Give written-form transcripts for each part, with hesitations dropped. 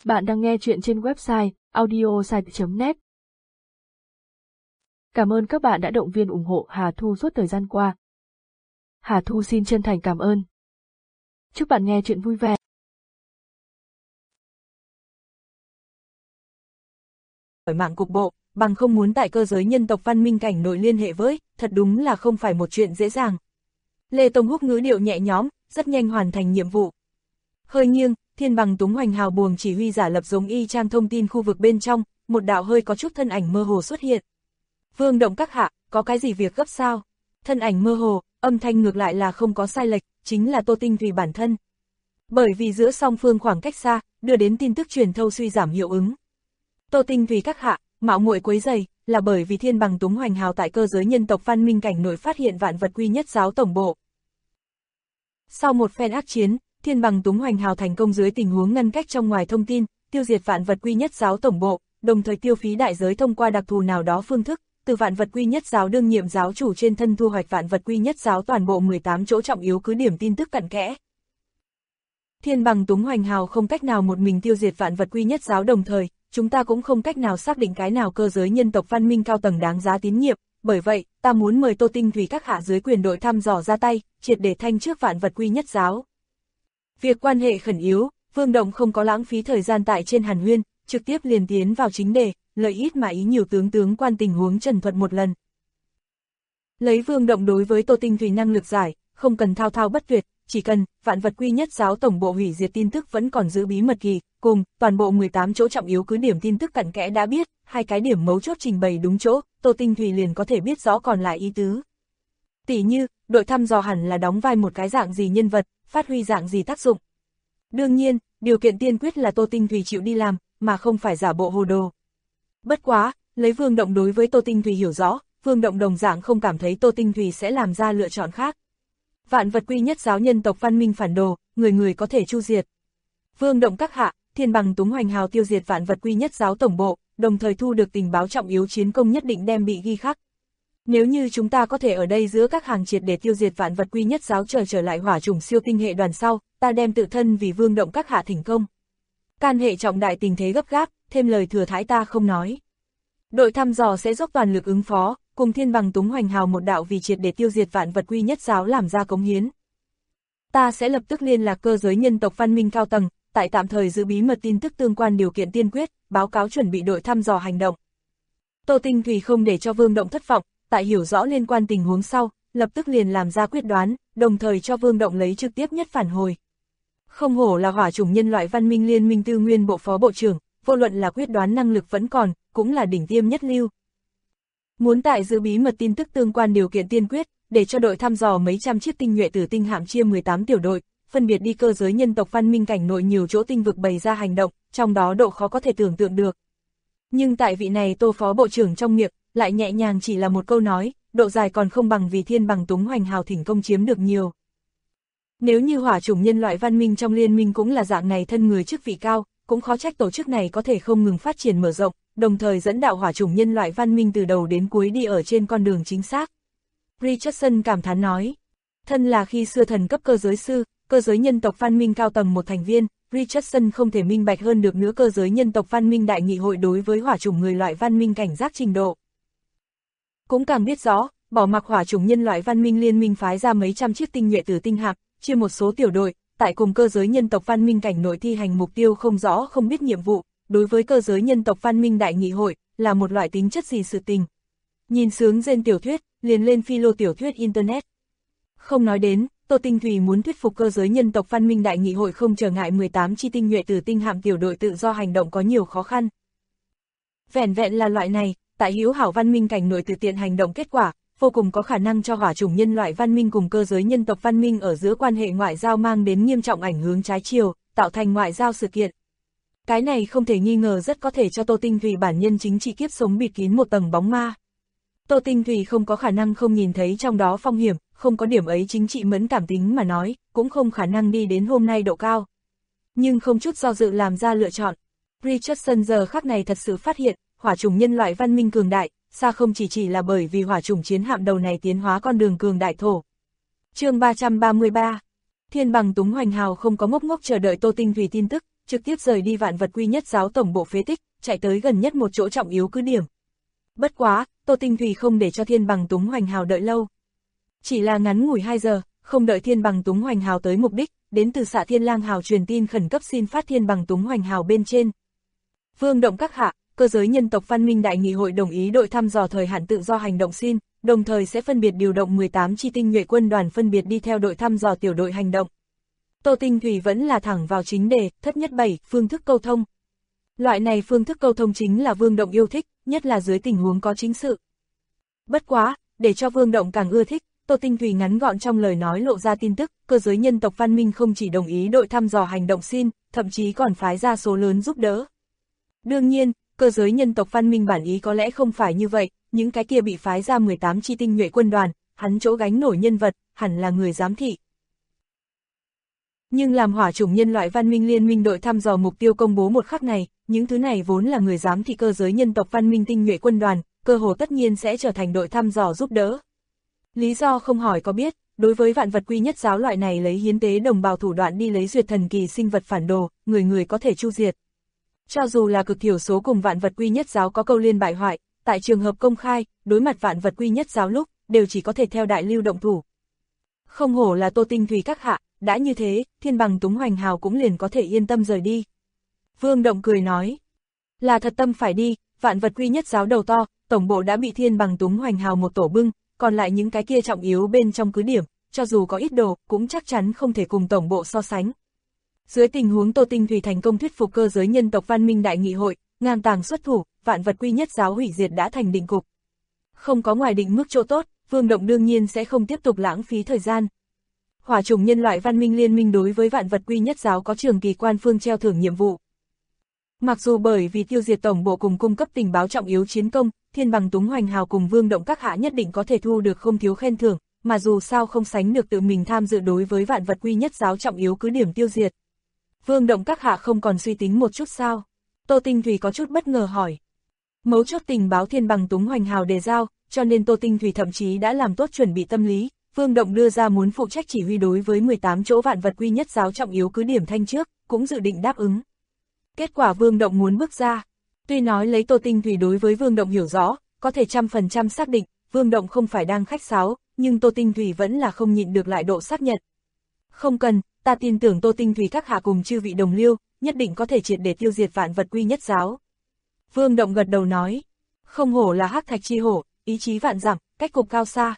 Bạn đang nghe chuyện trên website audiosite.net. Cảm ơn các bạn đã động viên ủng hộ Hà Thu suốt thời gian qua. Hà Thu xin chân thành cảm ơn. Chúc bạn nghe chuyện vui vẻ. Khỏi mạng cục bộ, bằng không muốn tại cơ giới nhân tộc văn minh cảnh nội liên hệ với, thật đúng là không phải một chuyện dễ dàng. Lê Tông Húc ngữ điệu nhẹ nhõm, rất nhanh hoàn thành nhiệm vụ. Hơi nghiêng, Thiên Bằng Túng Hoành Hào buồng chỉ huy giả lập giống y trang thông tin khu vực bên trong, một đạo hơi có chút thân ảnh mơ hồ xuất hiện. Vương Động các hạ, có cái gì việc gấp sao? Thân ảnh mơ hồ, âm thanh ngược lại là không có sai lệch, chính là Tô Tinh Thủy bản thân. Bởi vì giữa song phương khoảng cách xa, đưa đến tin tức truyền thâu suy giảm hiệu ứng. Tô Tinh Thủy các hạ, mạo muội quấy rầy, là bởi vì Thiên Bằng Túng Hoành Hào tại cơ giới nhân tộc văn minh cảnh nội phát hiện vạn vật quy nhất giáo tổng bộ. Sau một phen ác chiến, Thiên Bằng Túng Hoành Hào thành công dưới tình huống ngăn cách trong ngoài thông tin, tiêu diệt vạn vật quy nhất giáo tổng bộ, đồng thời tiêu phí đại giới thông qua đặc thù nào đó phương thức, từ vạn vật quy nhất giáo đương nhiệm giáo chủ trên thân thu hoạch vạn vật quy nhất giáo toàn bộ 18 chỗ trọng yếu cứ điểm tin tức cặn kẽ. Thiên Bằng Túng Hoành Hào không cách nào một mình tiêu diệt vạn vật quy nhất giáo, đồng thời, chúng ta cũng không cách nào xác định cái nào cơ giới nhân tộc văn minh cao tầng đáng giá tín nhiệm, bởi vậy, ta muốn mời Tô Tinh Thủy các hạ dưới quyền đội thăm dò ra tay, triệt để thanh trước vạn vật quy nhất giáo. Việc quan hệ khẩn yếu, Vương Động không có lãng phí thời gian tại trên hàn huyên, trực tiếp liền tiến vào chính đề, lợi ít mà ý nhiều tướng quan tình huống trần thuật một lần. Lấy Vương Động đối với Tô Tinh Thủy năng lực giải, không cần thao thao bất tuyệt, chỉ cần vạn vật quy nhất giáo tổng bộ hủy diệt tin tức vẫn còn giữ bí mật kỳ, cùng toàn bộ 18 chỗ trọng yếu cứ điểm tin tức cặn kẽ đã biết, hai cái điểm mấu chốt trình bày đúng chỗ, Tô Tinh Thủy liền có thể biết rõ còn lại ý tứ. Tỉ như, đội thăm dò hẳn là đóng vai một cái dạng gì nhân vật, phát huy dạng gì tác dụng. Đương nhiên, điều kiện tiên quyết là Tô Tinh Thủy chịu đi làm, mà không phải giả bộ hồ đồ. Bất quá, lấy Vương Động đối với Tô Tinh Thủy hiểu rõ, Vương Động đồng dạng không cảm thấy Tô Tinh Thủy sẽ làm ra lựa chọn khác. Vạn vật quy nhất giáo nhân tộc văn minh phản đồ, người người có thể chu diệt. Vương Động các hạ, Thiên Bằng Túng Hoành Hào tiêu diệt vạn vật quy nhất giáo tổng bộ, đồng thời thu được tình báo trọng yếu chiến công nhất định đem bị ghi khắc. Nếu như chúng ta có thể ở đây giữa các hàng triệt để tiêu diệt vạn vật quy nhất giáo trở lại hỏa chủng siêu tinh hệ đoàn sau, ta đem tự thân vì Vương Động các hạ thỉnh công. Can hệ trọng đại tình thế gấp gáp, thêm lời thừa thãi ta không nói. Đội thăm dò sẽ dốc toàn lực ứng phó, cùng Thiên Bằng Túng Hoành Hào một đạo vì triệt để tiêu diệt vạn vật quy nhất giáo làm ra cống hiến. Ta sẽ lập tức liên lạc cơ giới nhân tộc văn minh cao tầng, tại tạm thời giữ bí mật tin tức tương quan điều kiện tiên quyết, báo cáo chuẩn bị đội thăm dò hành động. Tô Tinh Thủy không để cho Vương Động thất vọng, tại hiểu rõ liên quan tình huống sau, lập tức liền làm ra quyết đoán, đồng thời cho Vương Động lấy trực tiếp nhất phản hồi. Không hổ là hỏa chủng nhân loại văn minh liên minh tư nguyên bộ phó bộ trưởng, vô luận là quyết đoán năng lực vẫn còn, cũng là đỉnh tiêm nhất lưu. Muốn tại giữ bí mật tin tức tương quan điều kiện tiên quyết, để cho đội thăm dò mấy trăm chiếc tinh nhuệ tử tinh hạm chia 18 tiểu đội, phân biệt đi cơ giới nhân tộc văn minh cảnh nội nhiều chỗ tinh vực bày ra hành động, trong đó độ khó có thể tưởng tượng được. Nhưng tại vị này Tô phó bộ trưởng trong miệng, lại nhẹ nhàng chỉ là một câu nói, độ dài còn không bằng vì Thiên Bằng Túng Hoành Hào thỉnh công chiếm được nhiều. Nếu như hỏa chủng nhân loại văn minh trong liên minh cũng là dạng này thân người chức vị cao, cũng khó trách tổ chức này có thể không ngừng phát triển mở rộng, đồng thời dẫn đạo hỏa chủng nhân loại văn minh từ đầu đến cuối đi ở trên con đường chính xác. Richardson cảm thán nói, thân là khi xưa thần cấp cơ giới sư, cơ giới nhân tộc văn minh cao tầng một thành viên, Richardson không thể minh bạch hơn được nữa cơ giới nhân tộc văn minh đại nghị hội đối với hỏa chủng người loại văn minh cảnh giác trình độ. Cũng càng biết rõ, bỏ mặc hỏa chủng nhân loại văn minh liên minh phái ra mấy trăm chiếc tinh nhuệ tử tinh hạm, chia một số tiểu đội, tại cùng cơ giới nhân tộc văn minh cảnh nội thi hành mục tiêu không rõ không biết nhiệm vụ, đối với cơ giới nhân tộc văn minh đại nghị hội, là một loại tính chất gì sự tình. Nhìn sướng rên tiểu thuyết, liền lên philo tiểu thuyết Internet. Không nói đến, Tô Tinh Thủy muốn thuyết phục cơ giới nhân tộc văn minh đại nghị hội không trở ngại 18 chi tinh nhuệ tử tinh hạm tiểu đội tự do hành động có nhiều khó khăn. Vẻn vẹn là loại này, tại hữu hảo văn minh cảnh nội tự tiện hành động kết quả, vô cùng có khả năng cho hỏa chủng nhân loại văn minh cùng cơ giới nhân tộc văn minh ở giữa quan hệ ngoại giao mang đến nghiêm trọng ảnh hưởng trái chiều, tạo thành ngoại giao sự kiện. Cái này không thể nghi ngờ rất có thể cho Tô Tinh Thủy bản nhân chính trị kiếp sống bịt kín một tầng bóng ma. Tô Tinh Thủy không có khả năng không nhìn thấy trong đó phong hiểm, không có điểm ấy chính trị mẫn cảm tính mà nói, cũng không khả năng đi đến hôm nay độ cao. Nhưng không chút do dự làm ra lựa chọn. Richardson giờ khắc này thật sự phát hiện, hỏa chủng nhân loại văn minh cường đại, xa không chỉ là bởi vì hỏa chủng chiến hạm đầu này tiến hóa con đường cường đại thổ. Chương 333. Thiên Bằng Túng Hoành Hào không có ngốc ngốc chờ đợi Tô Tinh Thủy tin tức, trực tiếp rời đi vạn vật quy nhất giáo tổng bộ phế tích, chạy tới gần nhất một chỗ trọng yếu cứ điểm. Bất quá, Tô Tinh Thủy không để cho Thiên Bằng Túng Hoành Hào đợi lâu. Chỉ là ngắn ngủi 2 giờ, không đợi Thiên Bằng Túng Hoành Hào tới mục đích, đến từ Xạ Thiên Lang Hào truyền tin khẩn cấp xin phát Thiên Bằng Túng Hoành Hào bên trên. Vương động các hạ, cơ giới nhân tộc Văn Minh Đại Nghị hội đồng ý đội thăm dò thời hạn tự do hành động xin, đồng thời sẽ phân biệt điều động 18 chi tinh nhuệ quân đoàn phân biệt đi theo đội thăm dò tiểu đội hành động. Tô Tinh Thủy vẫn là thẳng vào chính đề, thất nhất 7, phương thức câu thông. Loại này phương thức câu thông chính là Vương động yêu thích, nhất là dưới tình huống có chính sự. Bất quá, để cho Vương động càng ưa thích, Tô Tinh Thủy ngắn gọn trong lời nói lộ ra tin tức, cơ giới nhân tộc Văn Minh không chỉ đồng ý đội thăm dò hành động xin, thậm chí còn phái ra số lớn giúp đỡ. Đương nhiên, cơ giới nhân tộc Văn Minh bản ý có lẽ không phải như vậy, những cái kia bị phái ra 18 chi tinh nhuệ quân đoàn, hắn chỗ gánh nổi nhân vật, hẳn là người giám thị. Nhưng làm hỏa chủng nhân loại Văn Minh liên minh đội thăm dò mục tiêu công bố một khắc này, những thứ này vốn là người giám thị cơ giới nhân tộc Văn Minh tinh nhuệ quân đoàn, cơ hồ tất nhiên sẽ trở thành đội thăm dò giúp đỡ. Lý do không hỏi có biết, đối với vạn vật quy nhất giáo loại này lấy hiến tế đồng bào thủ đoạn đi lấy duyệt thần kỳ sinh vật phản đồ, người người có thể chu diệt. Cho dù là cực thiểu số cùng vạn vật quy nhất giáo có câu liên bại hoại, tại trường hợp công khai, đối mặt vạn vật quy nhất giáo lúc, đều chỉ có thể theo đại lưu động thủ. Không hổ là Tô Tinh Thủy các hạ, đã như thế, Thiên Bằng Túng Hoành Hào cũng liền có thể yên tâm rời đi. Vương Động cười nói, là thật tâm phải đi, vạn vật quy nhất giáo đầu to, tổng bộ đã bị Thiên Bằng Túng Hoành Hào một tổ bưng, còn lại những cái kia trọng yếu bên trong cứ điểm, cho dù có ít đồ, cũng chắc chắn không thể cùng tổng bộ so sánh. Dưới tình huống Tô Tinh Thủy thành công thuyết phục cơ giới nhân tộc Văn Minh Đại Nghị hội, ngang tàng xuất thủ, vạn vật quy nhất giáo hủy diệt đã thành định cục. Không có ngoài định mức chỗ tốt, Vương Động đương nhiên sẽ không tiếp tục lãng phí thời gian. Hỏa chủng nhân loại Văn Minh liên minh đối với vạn vật quy nhất giáo có trường kỳ quan phương treo thưởng nhiệm vụ. Mặc dù bởi vì tiêu diệt tổng bộ cùng cung cấp tình báo trọng yếu chiến công, Thiên Bằng Túng Hoành Hào cùng Vương Động các hạ nhất định có thể thu được không thiếu khen thưởng, mà dù sao không sánh được tự mình tham dự đối với vạn vật quy nhất giáo trọng yếu cứ điểm tiêu diệt. Vương Động các hạ không còn suy tính một chút sao? Tô Tinh Thủy có chút bất ngờ hỏi. Mấu chốt tình báo Thiên Bằng Túng Hoành Hào đề giao, cho nên Tô Tinh Thủy thậm chí đã làm tốt chuẩn bị tâm lý. Vương Động đưa ra muốn phụ trách chỉ huy đối với 18 chỗ vạn vật quy nhất giáo trọng yếu cứ điểm thanh trước, cũng dự định đáp ứng. Kết quả Vương Động muốn bước ra. Tuy nói lấy Tô Tinh Thủy đối với Vương Động hiểu rõ, có thể 100% xác định, Vương Động không phải đang khách sáo, nhưng Tô Tinh Thủy vẫn là không nhịn được lại độ xác nhận. Không cần, ta tin tưởng Tô Tinh Thủy các hạ cùng chư vị đồng liêu, nhất định có thể triệt để tiêu diệt vạn vật quy nhất giáo. Vương Động gật đầu nói, không hổ là hắc thạch chi hổ, ý chí vạn dặm, cách cục cao xa.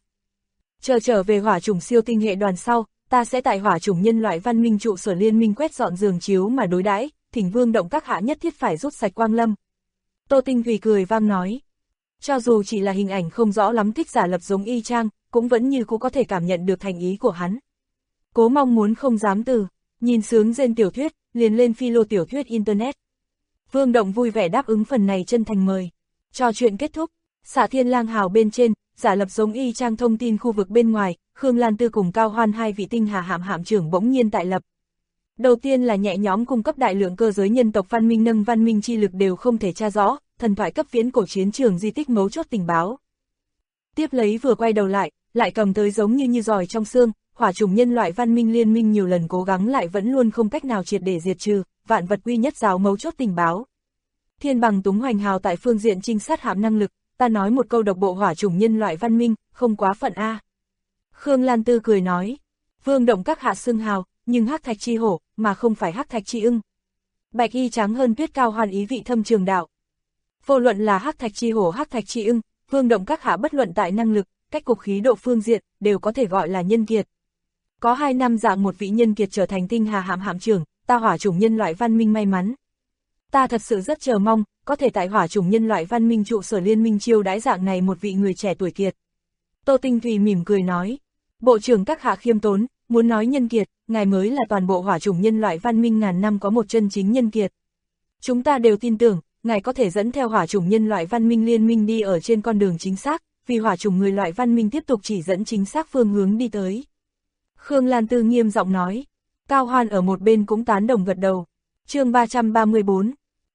Trở về hỏa chủng siêu tinh hệ đoàn sau, ta sẽ tại hỏa chủng nhân loại Văn Minh trụ sở liên minh quét dọn giường chiếu mà đối đãi, thỉnh Vương Động các hạ nhất thiết phải rút sạch quang lâm. Tô Tinh Thủy cười vang nói, cho dù chỉ là hình ảnh không rõ lắm thích giả lập giống y chang, cũng vẫn như cũ có thể cảm nhận được thành ý của hắn. Cố mong muốn không dám từ, nhìn sướng rên tiểu thuyết, liền lên philo tiểu thuyết internet. Vương Động vui vẻ đáp ứng phần này chân thành mời. Trò chuyện kết thúc, Xạ Thiên Lang Hào bên trên, giả lập giống y chang thông tin khu vực bên ngoài, Khương Lan Tư cùng Cao Hoan hai vị tinh hà hạm trưởng bỗng nhiên tại lập. Đầu tiên là nhẹ nhóm cung cấp đại lượng cơ giới nhân tộc Văn Minh nâng văn minh chi lực đều không thể tra rõ, thần thoại cấp viễn cổ chiến trường di tích mấu chốt tình báo. Tiếp lấy vừa quay đầu lại cầm tới giống như giỏi trong xương, hỏa chủng nhân loại Văn Minh liên minh nhiều lần cố gắng lại vẫn luôn không cách nào triệt để diệt trừ, vạn vật quy nhất giáo mấu chốt tình báo. Thiên Bằng Túng Hoành Hào tại phương diện trinh sát hạm năng lực, ta nói một câu độc bộ hỏa chủng nhân loại Văn Minh, không quá phận a. Khương Lan Tư cười nói, Vương Động các hạ xưng hào, nhưng hắc thạch chi hổ, mà không phải hắc thạch chi ưng. Bạch y trắng hơn tuyết Cao Hoan ý vị thâm trường đạo. Vô luận là hắc thạch chi hổ hắc thạch chi ưng, Vương Động các hạ bất luận tại năng lực, cách cục khí độ phương diện, đều có thể gọi là nhân kiệt. Có 2 năm dạng một vị nhân kiệt trở thành tinh hà hạm trưởng, ta hỏa chủng nhân loại Văn Minh may mắn. Ta thật sự rất chờ mong, có thể tại hỏa chủng nhân loại Văn Minh trụ sở liên minh chiêu đãi dạng này một vị người trẻ tuổi kiệt. Tô Tinh Thủy mỉm cười nói, bộ trưởng các hạ khiêm tốn, muốn nói nhân kiệt, ngài mới là toàn bộ hỏa chủng nhân loại Văn Minh ngàn năm có một chân chính nhân kiệt. Chúng ta đều tin tưởng, ngài có thể dẫn theo hỏa chủng nhân loại Văn Minh liên minh đi ở trên con đường chính xác, vì hỏa chủng người loại Văn Minh tiếp tục chỉ dẫn chính xác phương hướng đi tới. Khương Lan Tư nghiêm giọng nói, Cao Hoan ở một bên cũng tán đồng gật đầu. Chương 334.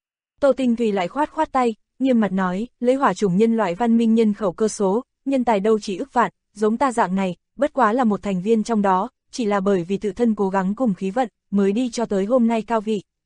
Tô Tinh Thủy lại khoát tay, nghiêm mặt nói, lấy hỏa chủng nhân loại Văn Minh nhân khẩu cơ số, nhân tài đâu chỉ ức vạn, giống ta dạng này, bất quá là một thành viên trong đó, chỉ là bởi vì tự thân cố gắng cùng khí vận, mới đi cho tới hôm nay cao vị.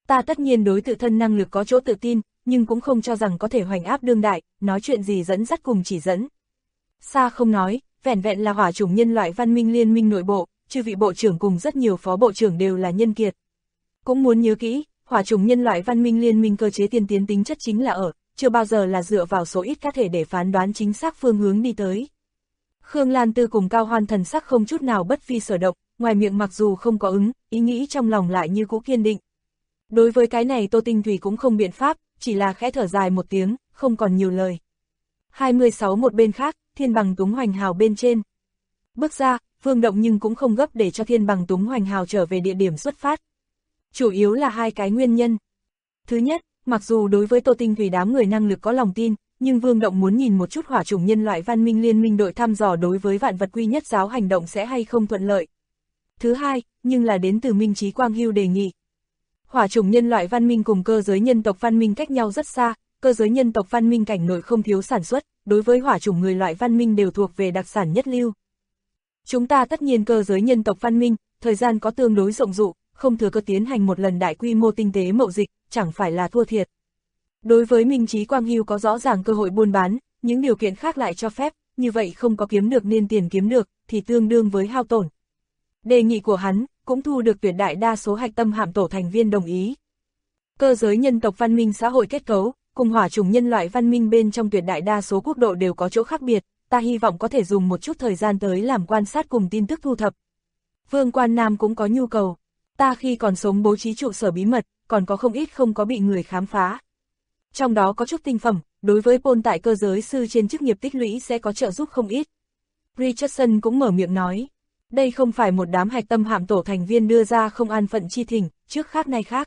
Ta tất nhiên đối tự thân năng lực có chỗ tự tin, nhưng cũng không cho rằng có thể hoành áp đương đại, nói chuyện gì dẫn dắt cùng chỉ dẫn. Xa không nói, vẻn vẹn là hỏa chủng nhân loại văn minh liên minh nội bộ, chư vị bộ trưởng cùng rất nhiều phó bộ trưởng đều là nhân kiệt. Cũng muốn nhớ kỹ, hỏa chủng nhân loại văn minh liên minh cơ chế tiên tiến tính chất chính là chưa bao giờ là dựa vào số ít cá thể để phán đoán chính xác phương hướng đi tới. Khương Lan Tư cùng Cao Hoan thần sắc không chút nào bất phi sở động, ngoài miệng mặc dù không có ứng, ý nghĩ trong lòng lại như cũ kiên định. Đối với cái này Tô Tinh Thủy cũng không biện pháp, chỉ là khẽ thở dài một tiếng, không còn nhiều lời. 26 một bên khác, Thiên Bằng Túng Hoành Hào bên trên. Bước ra, Vương Động nhưng cũng không gấp để cho Thiên Bằng Túng Hoành Hào trở về địa điểm xuất phát. Chủ yếu là hai cái nguyên nhân. Thứ nhất, mặc dù đối với Tô Tinh Thủy đám người năng lực có lòng tin, nhưng Vương Động muốn nhìn một chút hỏa chủng nhân loại văn minh liên minh đội thăm dò đối với vạn vật quy nhất giáo hành động sẽ hay không thuận lợi. Thứ hai, nhưng là đến từ Minh Chí Quang Hưu đề nghị. Hỏa chủng nhân loại văn minh cùng cơ giới nhân tộc văn minh cách nhau rất xa, cơ giới nhân tộc văn minh cảnh nội không thiếu sản xuất, đối với hỏa chủng người loại văn minh đều thuộc về đặc sản nhất lưu. Chúng ta tất nhiên cơ giới nhân tộc văn minh, thời gian có tương đối rộng rụ, không thừa cơ tiến hành một lần đại quy mô tinh tế mậu dịch, chẳng phải là thua thiệt. Đối với Minh Chí Quang Hưu có rõ ràng cơ hội buôn bán, những điều kiện khác lại cho phép, như vậy không có kiếm được nên tiền kiếm được, thì tương đương với hao tổn. Đề nghị của hắn, cũng thu được tuyệt đại đa số hạch tâm hạm tổ thành viên đồng ý. Cơ giới nhân tộc văn minh xã hội kết cấu, cùng hỏa chủng nhân loại văn minh bên trong tuyệt đại đa số quốc độ đều có chỗ khác biệt, ta hy vọng có thể dùng một chút thời gian tới làm quan sát cùng tin tức thu thập. Vương Quan Nam cũng có nhu cầu, ta khi còn sống bố trí trụ sở bí mật, còn có không ít không có bị người khám phá. Trong đó có chút tinh phẩm, đối với Paul tại cơ giới sư trên chức nghiệp tích lũy sẽ có trợ giúp không ít. Richardson cũng mở miệng nói, đây không phải một đám hạch tâm hạm tổ thành viên đưa ra không an phận chi thỉnh, trước khác nay khác.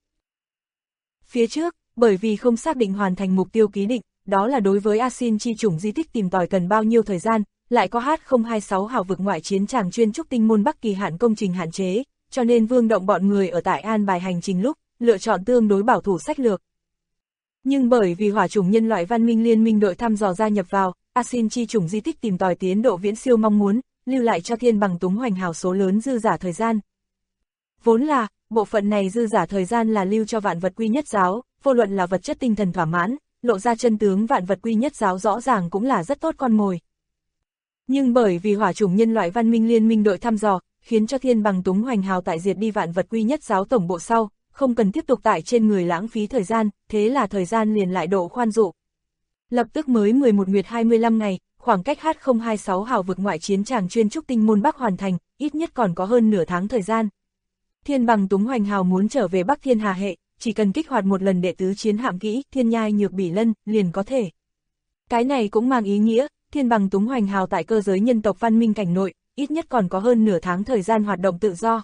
Phía trước, bởi vì không xác định hoàn thành mục tiêu ký định, đó là đối với Asin chi chủng di tích tìm tòi cần bao nhiêu thời gian, lại có H026 hào vực ngoại chiến tràng chuyên trúc tinh môn Bắc kỳ hạn công trình hạn chế, cho nên Vương Động bọn người ở tại an bài hành trình lúc, lựa chọn tương đối bảo thủ sách lược. Nhưng bởi vì hỏa chủng nhân loại văn minh liên minh đội thăm dò gia nhập vào, Asin chi chủng di tích tìm tòi tiến độ viễn siêu mong muốn, lưu lại cho Thiên Bằng Túng Hoành Hào số lớn dư giả thời gian. Vốn là, bộ phận này dư giả thời gian là lưu cho vạn vật quy nhất giáo, vô luận là vật chất tinh thần thỏa mãn, lộ ra chân tướng vạn vật quy nhất giáo rõ ràng cũng là rất tốt con mồi. Nhưng bởi vì hỏa chủng nhân loại văn minh liên minh đội thăm dò, khiến cho Thiên Bằng Túng Hoành Hào tại diệt đi vạn vật quy nhất giáo tổng bộ sau, không cần tiếp tục tại trên người lãng phí thời gian, thế là thời gian liền lại độ khoan dụ. Lập tức mới 11 nguyệt 25 ngày, khoảng cách H026 hào vực ngoại chiến tràng chuyên trúc tinh môn Bắc hoàn thành, ít nhất còn có hơn nửa tháng thời gian. Thiên Bằng Túng Hoành Hào muốn trở về Bắc Thiên Hà hệ, chỉ cần kích hoạt một lần đệ tứ chiến hạm kỹ, Thiên Nhai Nhược Bỉ Lân, liền có thể. Cái này cũng mang ý nghĩa, Thiên Bằng Túng Hoành Hào tại cơ giới nhân tộc văn minh cảnh nội, ít nhất còn có hơn nửa tháng thời gian hoạt động tự do.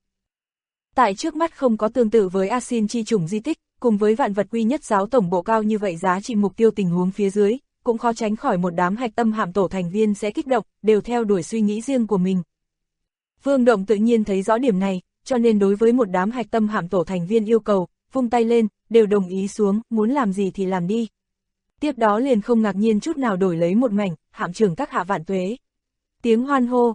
Tại trước mắt không có tương tự với Asin chi chủng di tích, cùng với vạn vật quy nhất giáo tổng bộ cao như vậy giá trị mục tiêu tình huống phía dưới, cũng khó tránh khỏi một đám hạch tâm hạm tổ thành viên sẽ kích động, đều theo đuổi suy nghĩ riêng của mình. Vương Động tự nhiên thấy rõ điểm này, cho nên đối với một đám hạch tâm hạm tổ thành viên yêu cầu, vung tay lên, đều đồng ý xuống, muốn làm gì thì làm đi. Tiếp đó liền không ngạc nhiên chút nào đổi lấy một mảnh, hạm trưởng các hạ vạn tuế. Tiếng hoan hô.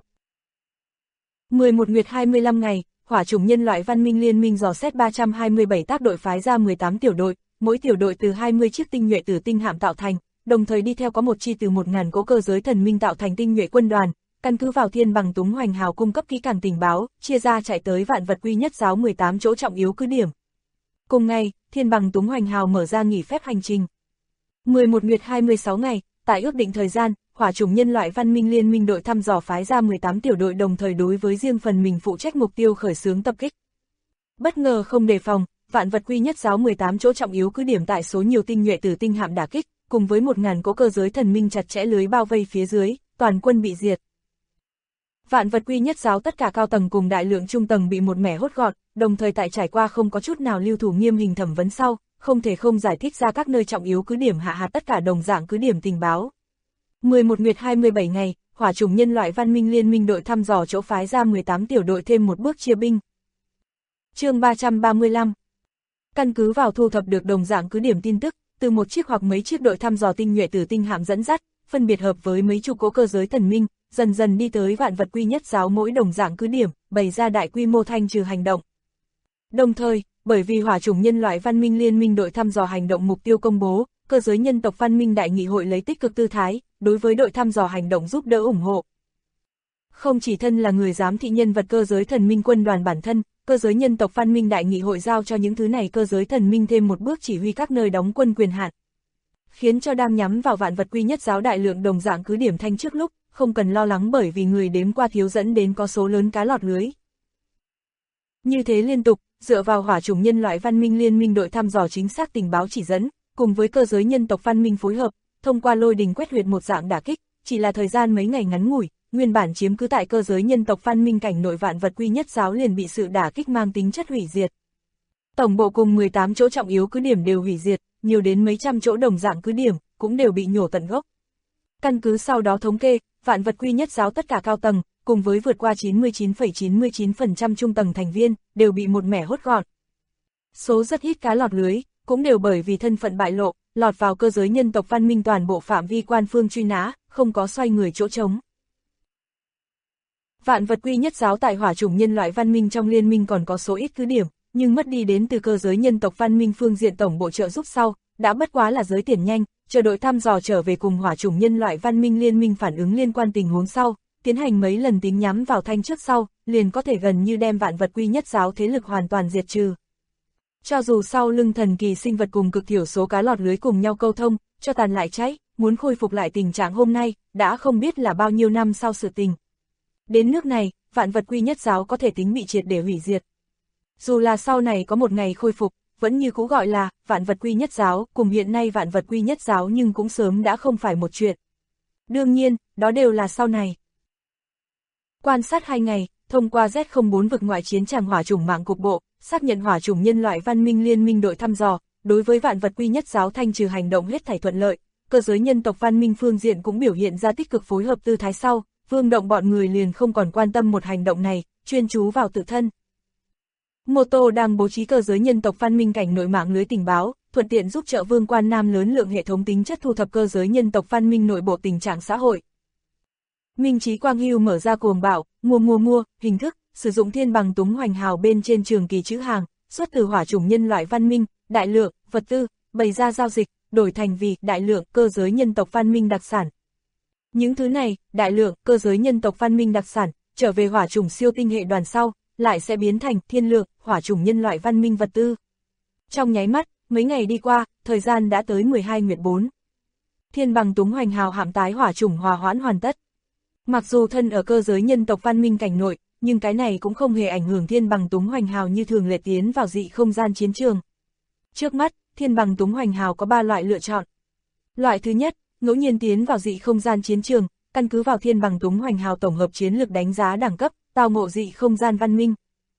11 nguyệt 25 ngày, hỏa chủng nhân loại văn minh liên minh dò xét 327 tác đội phái ra 18 tiểu đội, mỗi tiểu đội từ 20 chiếc tinh nhuệ tử tinh hạm tạo thành, đồng thời đi theo có một chi từ 1000 cỗ cơ giới thần minh tạo thành tinh nhuệ quân đoàn, căn cứ vào Thiên Bằng Túng Hoành Hào cung cấp kỹ càng tình báo, chia ra chạy tới vạn vật quy nhất giáo 18 chỗ trọng yếu cứ điểm. Cùng ngày, Thiên Bằng Túng Hoành Hào mở ra nghỉ phép hành trình. 11 nguyệt 26 ngày, tại ước định thời gian, hỏa chủng nhân loại văn minh liên minh đội thăm dò phái ra 18 tiểu đội đồng thời đối với riêng phần mình phụ trách mục tiêu khởi xướng tập kích. Bất ngờ không đề phòng, vạn vật quy nhất giáo 18 chỗ trọng yếu cứ điểm tại số nhiều tinh nhuệ tử tinh hạm đả kích, cùng với 1000 cỗ cơ giới thần minh chặt chẽ lưới bao vây phía dưới, toàn quân bị diệt. Vạn vật quy nhất giáo tất cả cao tầng cùng đại lượng trung tầng bị một mẻ hốt gọn, đồng thời tại trải qua không có chút nào lưu thủ nghiêm hình thẩm vấn sau, không thể không giải thích ra các nơi trọng yếu cứ điểm hạ hạt tất cả đồng dạng cứ điểm tình báo. 11 nguyệt 27 ngày, hỏa chủng nhân loại văn minh liên minh đội thăm dò chỗ phái ra 18 tiểu đội thêm một bước chia binh. Chương 335. Căn cứ vào thu thập được đồng dạng cứ điểm tin tức, từ một chiếc hoặc mấy chiếc đội thăm dò tinh nhuệ tử tinh hạm dẫn dắt, phân biệt hợp với mấy chục cỗ cơ giới thần minh, dần dần đi tới vạn vật quy nhất giáo mỗi đồng dạng cứ điểm, bày ra đại quy mô thanh trừ hành động. Đồng thời, bởi vì hỏa chủng nhân loại văn minh liên minh đội thăm dò hành động mục tiêu công bố, cơ giới nhân tộc văn minh đại nghị hội lấy tích cực tư thái, đối với đội thăm dò hành động giúp đỡ ủng hộ. Không chỉ thân là người giám thị nhân vật cơ giới thần minh quân đoàn bản thân, cơ giới nhân tộc văn minh đại nghị hội giao cho những thứ này cơ giới thần minh thêm một bước chỉ huy các nơi đóng quân quyền hạn, khiến cho đang nhắm vào vạn vật quy nhất giáo đại lượng đồng dạng cứ điểm thanh trước lúc, không cần lo lắng bởi vì người đếm qua thiếu dẫn đến có số lớn cá lọt lưới. Như thế liên tục, dựa vào hỏa chủng nhân loại văn minh liên minh đội thăm dò chính xác tình báo chỉ dẫn, cùng với cơ giới nhân tộc văn minh phối hợp, thông qua lôi đình quét huyệt một dạng đả kích, chỉ là thời gian mấy ngày ngắn ngủi, nguyên bản chiếm cứ tại cơ giới nhân tộc văn minh cảnh nội vạn vật quy nhất giáo liền bị sự đả kích mang tính chất hủy diệt. Tổng bộ cùng 18 chỗ trọng yếu cứ điểm đều hủy diệt, nhiều đến mấy trăm chỗ đồng dạng cứ điểm, cũng đều bị nhổ tận gốc. Căn cứ sau đó thống kê, vạn vật quy nhất giáo tất cả cao tầng, cùng với vượt qua 99,99% trung tầng thành viên, đều bị một mẻ hốt gọn. Số rất ít cá lọt lưới, cũng đều bởi vì thân phận bại lộ, lọt vào cơ giới nhân tộc văn minh toàn bộ phạm vi quan phương truy nã, không có xoay người chỗ trống. Vạn vật quy nhất giáo tại hỏa chủng nhân loại văn minh trong liên minh còn có số ít cứ điểm, nhưng mất đi đến từ cơ giới nhân tộc văn minh phương diện tổng bộ trợ giúp sau, đã bất quá là giới tiền nhanh, chờ đội thăm dò trở về cùng hỏa chủng nhân loại văn minh liên minh phản ứng liên quan tình huống sau, tiến hành mấy lần tính nhắm vào thanh trước sau, liền có thể gần như đem vạn vật quy nhất giáo thế lực hoàn toàn diệt trừ. Cho dù sau lưng thần kỳ sinh vật cùng cực thiểu số cá lọt lưới cùng nhau câu thông, cho tàn lại cháy, muốn khôi phục lại tình trạng hôm nay, đã không biết là bao nhiêu năm sau sự tình. Đến nước này, vạn vật quy nhất giáo có thể tính bị triệt để hủy diệt. Dù là sau này có một ngày khôi phục, vẫn như cũ gọi là vạn vật quy nhất giáo, cùng hiện nay vạn vật quy nhất giáo nhưng cũng sớm đã không phải một chuyện. Đương nhiên, đó đều là sau này. Quan sát 2 ngày, thông qua Z04 vực ngoại chiến tràng hỏa chủng mạng cục bộ, xác nhận hỏa chủng nhân loại văn minh liên minh đội thăm dò, đối với vạn vật quy nhất giáo thanh trừ hành động hết thảy thuận lợi, cơ giới nhân tộc văn minh phương diện cũng biểu hiện ra tích cực phối hợp tư thái sau, Vương Động bọn người liền không còn quan tâm một hành động này, chuyên chú vào tự thân. Mô Tô đang bố trí cơ giới nhân tộc văn minh cảnh nội mạng lưới tình báo, thuận tiện giúp trợ Vương Quan Nam lớn lượng hệ thống tính chất thu thập cơ giới nhân tộc văn minh nội bộ tình trạng xã hội. Minh Chí Quang Hưu mở ra cuồng bạo, mua, hình thức, sử dụng thiên bằng túng hoành hào bên trên trường kỳ chữ hàng, xuất từ hỏa chủng nhân loại văn minh, đại lượng, vật tư, bày ra giao dịch, đổi thành vì đại lượng cơ giới nhân tộc văn minh đặc sản. Những thứ này, đại lượng cơ giới nhân tộc văn minh đặc sản, trở về hỏa chủng siêu tinh hệ đoàn sau, lại sẽ biến thành thiên lượng, hỏa chủng nhân loại văn minh vật tư. Trong nháy mắt, mấy ngày đi qua, thời gian đã tới 12 nguyệt 4. Thiên bằng túng hoành hào hạm tái hỏa chủng hòa hoãn hoàn tất. Mặc dù thân ở cơ giới nhân tộc văn minh cảnh nội, nhưng cái này cũng không hề ảnh hưởng thiên bằng túng hoành hào như thường lệ tiến vào dị không gian chiến trường. Trước mắt, thiên bằng túng hoành hào có 3 loại lựa chọn. Loại thứ nhất, ngẫu nhiên tiến vào dị không gian chiến trường, căn cứ vào thiên bằng túng hoành hào tổng hợp chiến lược đánh giá đẳng cấp, tao ngộ dị không gian văn minh.